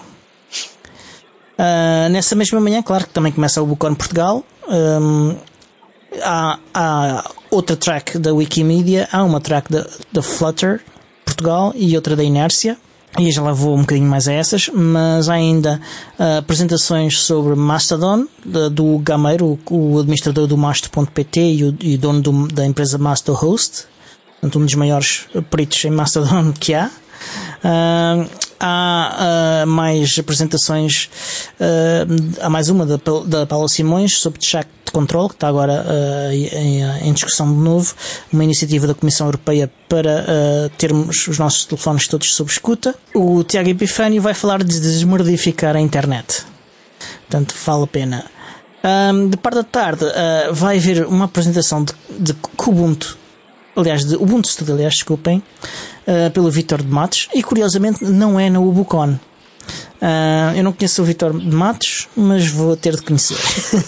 Uh, nessa mesma manhã, claro que também começa o Bucon Portugal. Um, há, há outra track da Wikimedia, há uma track da, da Flutter Portugal e outra da Inércia, e já lá vou um bocadinho mais a essas, mas há ainda uh, apresentações sobre Mastodon, da, do Gameiro, o, o administrador do Masto ponto pt e o e dono do, da empresa Mastohost, um dos maiores peritos em Mastodon que há. Uh, há uh, mais apresentações, uh, há mais uma da, da Paula Simões sobre Chat Control, que está agora uh, em, em discussão de novo, uma iniciativa da Comissão Europeia para uh, termos os nossos telefones todos sob escuta. O Tiago Epifânio vai falar de desmordificar a internet, portanto vale a pena. Um, de parte da tarde uh, vai haver uma apresentação de, de Kubuntu, aliás, de Ubuntu Studio, aliás, desculpem, uh, pelo Vítor de Matos, e curiosamente não é na Ubucon. Uh, eu não conheço o Vítor de Matos, mas vou ter de conhecer.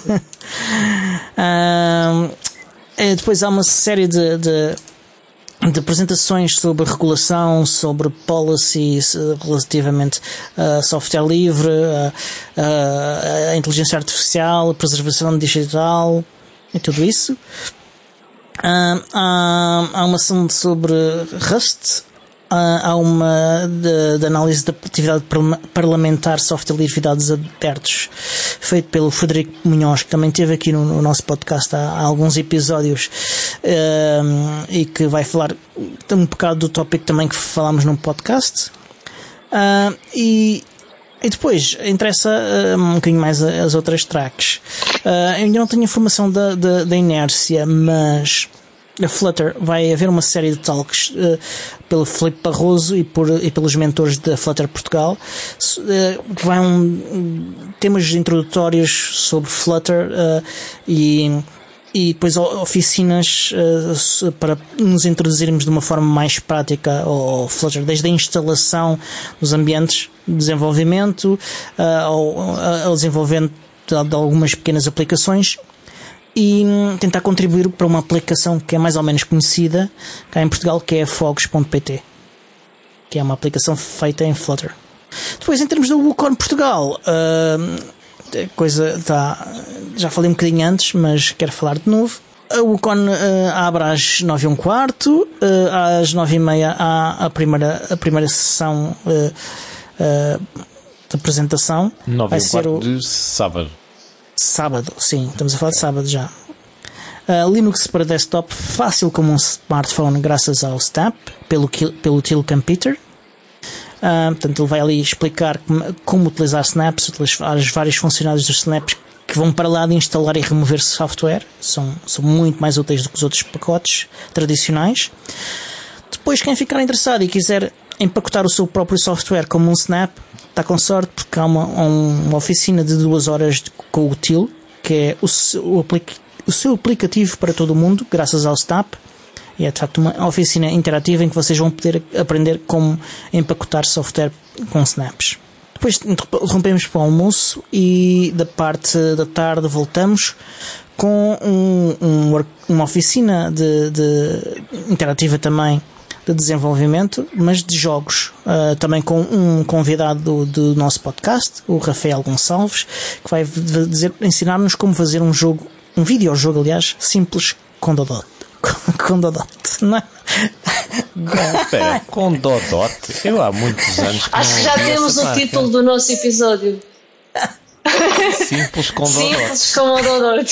uh, depois há uma série de, de, de apresentações sobre regulação, sobre policies relativamente a software livre, a, a, a inteligência artificial, a preservação digital e tudo isso. Uh, há, há uma ação sobre Rust, uh, há uma de, de análise da atividade parlamentar, software livre e dados abertos, feito pelo Frederico Munhoz, que também esteve aqui no, no nosso podcast há, há alguns episódios, uh, e que vai falar um bocado do tópico também que falámos num podcast. Uh, e E depois, interessa uh, um bocadinho mais as outras tracks. Uh, eu ainda não tenho informação da, da, da Inércia, mas a Flutter vai haver uma série de talks uh, pelo Filipe Barroso e, por, e pelos mentores da Flutter Portugal, uh, que vai um, temas introdutórios sobre Flutter uh, e... e depois oficinas uh, para nos introduzirmos de uma forma mais prática ao Flutter, desde a instalação dos ambientes de desenvolvimento uh, ao, ao desenvolvimento de, de algumas pequenas aplicações, e um, tentar contribuir para uma aplicação que é mais ou menos conhecida cá em Portugal, que é fogos ponto pt, que é uma aplicação feita em Flutter. Depois, em termos do Bucon Portugal, uh, coisa tá, já falei um bocadinho antes, mas quero falar de novo. A Bucon uh, abre às nove e um quarto, uh, às nove e meia há a primeira, a primeira sessão uh, uh, de apresentação. nove e um quarto o... de sábado. Sábado, sim, estamos a falar de sábado já. Uh, Linux para desktop, fácil como um smartphone, graças ao Snap, pelo, pelo Till Computer. Uh, portanto, ele vai ali explicar como, como utilizar snaps, as várias funcionalidades dos snaps, que vão para lá de instalar e remover software. São, são muito mais úteis do que os outros pacotes tradicionais. Depois, quem ficar interessado e quiser empacotar o seu próprio software como um snap, está com sorte, porque há uma, uma oficina de duas horas de, com o Till, que é o, o, o seu aplicativo para todo o mundo, graças ao Snap. E é de facto uma oficina interativa em que vocês vão poder aprender como empacotar software com snaps. Depois interrompemos para o almoço e da parte da tarde voltamos com um, um, uma oficina de, de interativa também de desenvolvimento, mas de jogos, uh, também com um convidado do, do nosso podcast, o Rafael Gonçalves, que vai dizer, ensinar-nos como fazer um jogo, um videojogo, aliás, simples com Dodot. Com Dodot, não é? Espera, com Dodot? Eu há muitos anos que acho que já temos o marca. Título do nosso episódio. Simples com Dodot. Simples com o Dodot.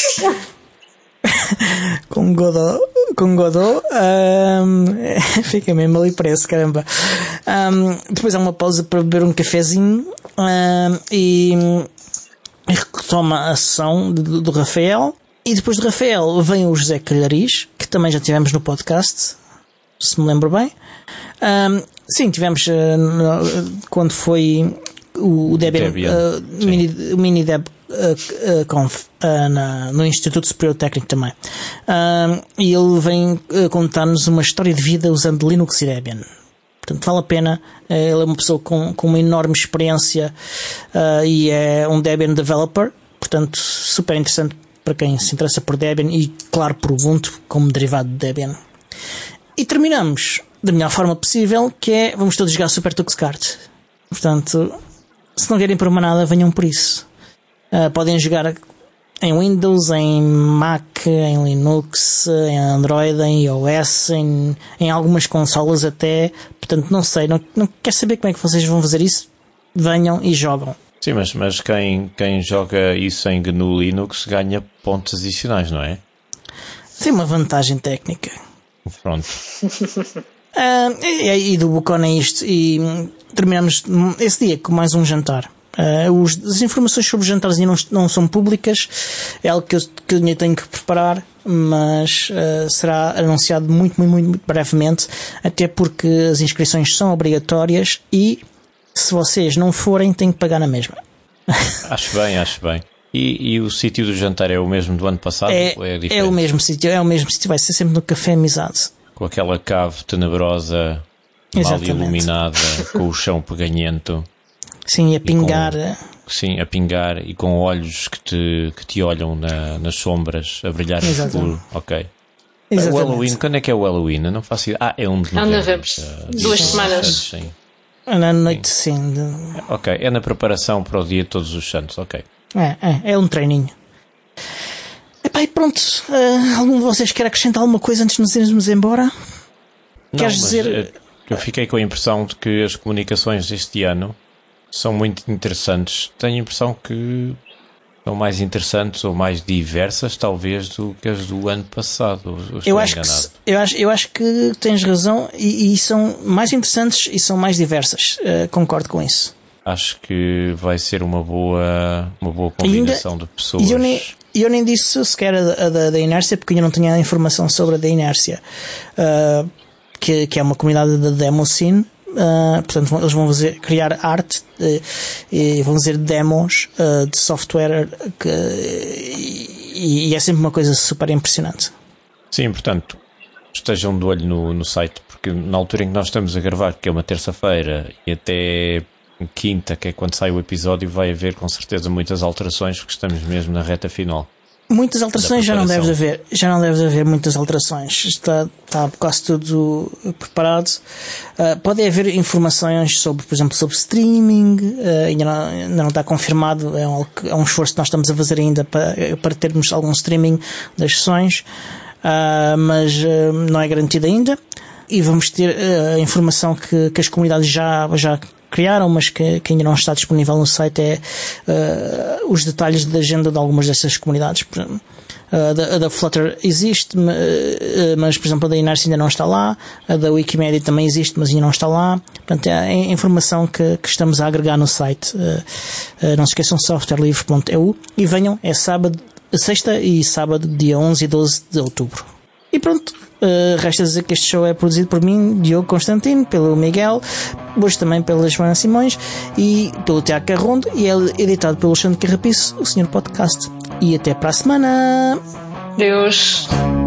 Com Godot, com Godot, um, fica mesmo ali preso, caramba. Um, depois há uma pausa para beber um cafezinho, um, e, e retoma a sessão do, do Rafael. E depois do Rafael vem o José Calhariz, que também já tivemos no podcast, se me lembro bem. Um, sim, tivemos uh, no, quando foi o, o Debian, Debian uh, mini, o mini Deb uh, uh, uh, Conf, uh, na, no Instituto Superior Técnico também. Uh, e ele vem uh, contar-nos uma história de vida usando Linux e Debian. Portanto, vale a pena. Uh, ele é uma pessoa com, com uma enorme experiência uh, e é um Debian developer. Portanto, super interessante para quem se interessa por Debian e, claro, por Ubuntu como derivado de Debian. E terminamos da melhor forma possível, que é, vamos todos jogar Super Tux Kart. Portanto, se não querem por uma nada, venham por isso. Uh, podem jogar em Windows, em Mac, em Linux, em Android, em iOS, em, em algumas consolas até. Portanto, não sei, não, não quero saber como é que vocês vão fazer isso. Venham e jogam. Sim, mas, mas quem, quem joga isso em G N U Linux ganha pontos adicionais, não é? Tem uma vantagem técnica. Pronto. Uh, e, e do Bucon é isto. E hum, terminamos esse dia com mais um jantar. Uh, os, as informações sobre os jantares ainda não, não são públicas. É algo que eu, que eu tenho que preparar, mas uh, será anunciado muito, muito, muito brevemente. Até porque as inscrições são obrigatórias e se vocês não forem, têm que pagar na mesma. Acho bem, acho bem. E, e o sítio do jantar é o mesmo do ano passado? É, ou é, diferente? é o mesmo sítio, é o mesmo sítio, vai ser sempre no Café Amizade. Com aquela cave tenebrosa, Exatamente. mal iluminada, com o chão peganhento. Sim, a pingar. Com, sim, a pingar e com olhos que te, que te olham na, nas sombras, a brilhar no escuro. Ok. Exatamente. O Halloween, quando é que é o Halloween? Eu não faço ideia. Ah, é um de novembro. É um novembro. Duas semanas. Sim. Na noite, sim. sim de... Ok, é na preparação para o dia de Todos os Santos, ok. É, é, é um treininho. Epá, e pronto. Uh, algum de vocês quer acrescentar alguma coisa antes de nos irmos embora? Não, Queres dizer... Eu fiquei com a impressão de que as comunicações deste ano são muito interessantes. Tenho a impressão que são mais interessantes ou mais diversas, talvez, do que as do ano passado. Eu acho, que, eu, acho, eu acho que tens razão e, e são mais interessantes e são mais diversas. Uh, concordo com isso. Acho que vai ser uma boa, uma boa combinação ainda, de pessoas. E eu nem, eu nem disse sequer a, a da, da Inércia, porque eu não tinha a informação sobre a da Inércia, uh, que, que é uma comunidade da Demoscene. Uh, portanto, eles vão fazer, criar arte uh, e vão fazer demos uh, de software que, e, e é sempre uma coisa super impressionante. Sim, portanto, estejam de olho no, no site, porque na altura em que nós estamos a gravar, que é uma terça-feira, e até quinta, que é quando sai o episódio, vai haver com certeza muitas alterações, porque estamos mesmo na reta final. Muitas alterações já não deve haver, já não deve haver muitas alterações. Está, está quase tudo preparado. Uh, pode haver informações sobre, por exemplo, sobre streaming, uh, ainda, não, ainda não está confirmado, é um, é um esforço que nós estamos a fazer ainda para, para termos algum streaming das sessões, uh, mas uh, não é garantido ainda. E vamos ter uh, a informação que, que as comunidades já, já criaram, mas que, que ainda não está disponível no site, é uh, os detalhes da agenda de algumas dessas comunidades. Uh, a, a da Flutter existe, uh, mas, por exemplo, a da Inércia ainda não está lá, a da Wikimedia também existe, mas ainda não está lá. Portanto, é a informação que, que estamos a agregar no site. Uh, uh, não se esqueçam, software livre ponto e u, e venham, é sábado, sexta e sábado, dia onze e doze de outubro. E pronto, uh, resta dizer que este show é produzido por mim, Diogo Constantino, pelo Miguel, hoje também pela Joana Simões e pelo Tiago Carrondo, e é editado pelo Alexandre Carrapiço, o senhor Podcast. E até para a semana! Deus!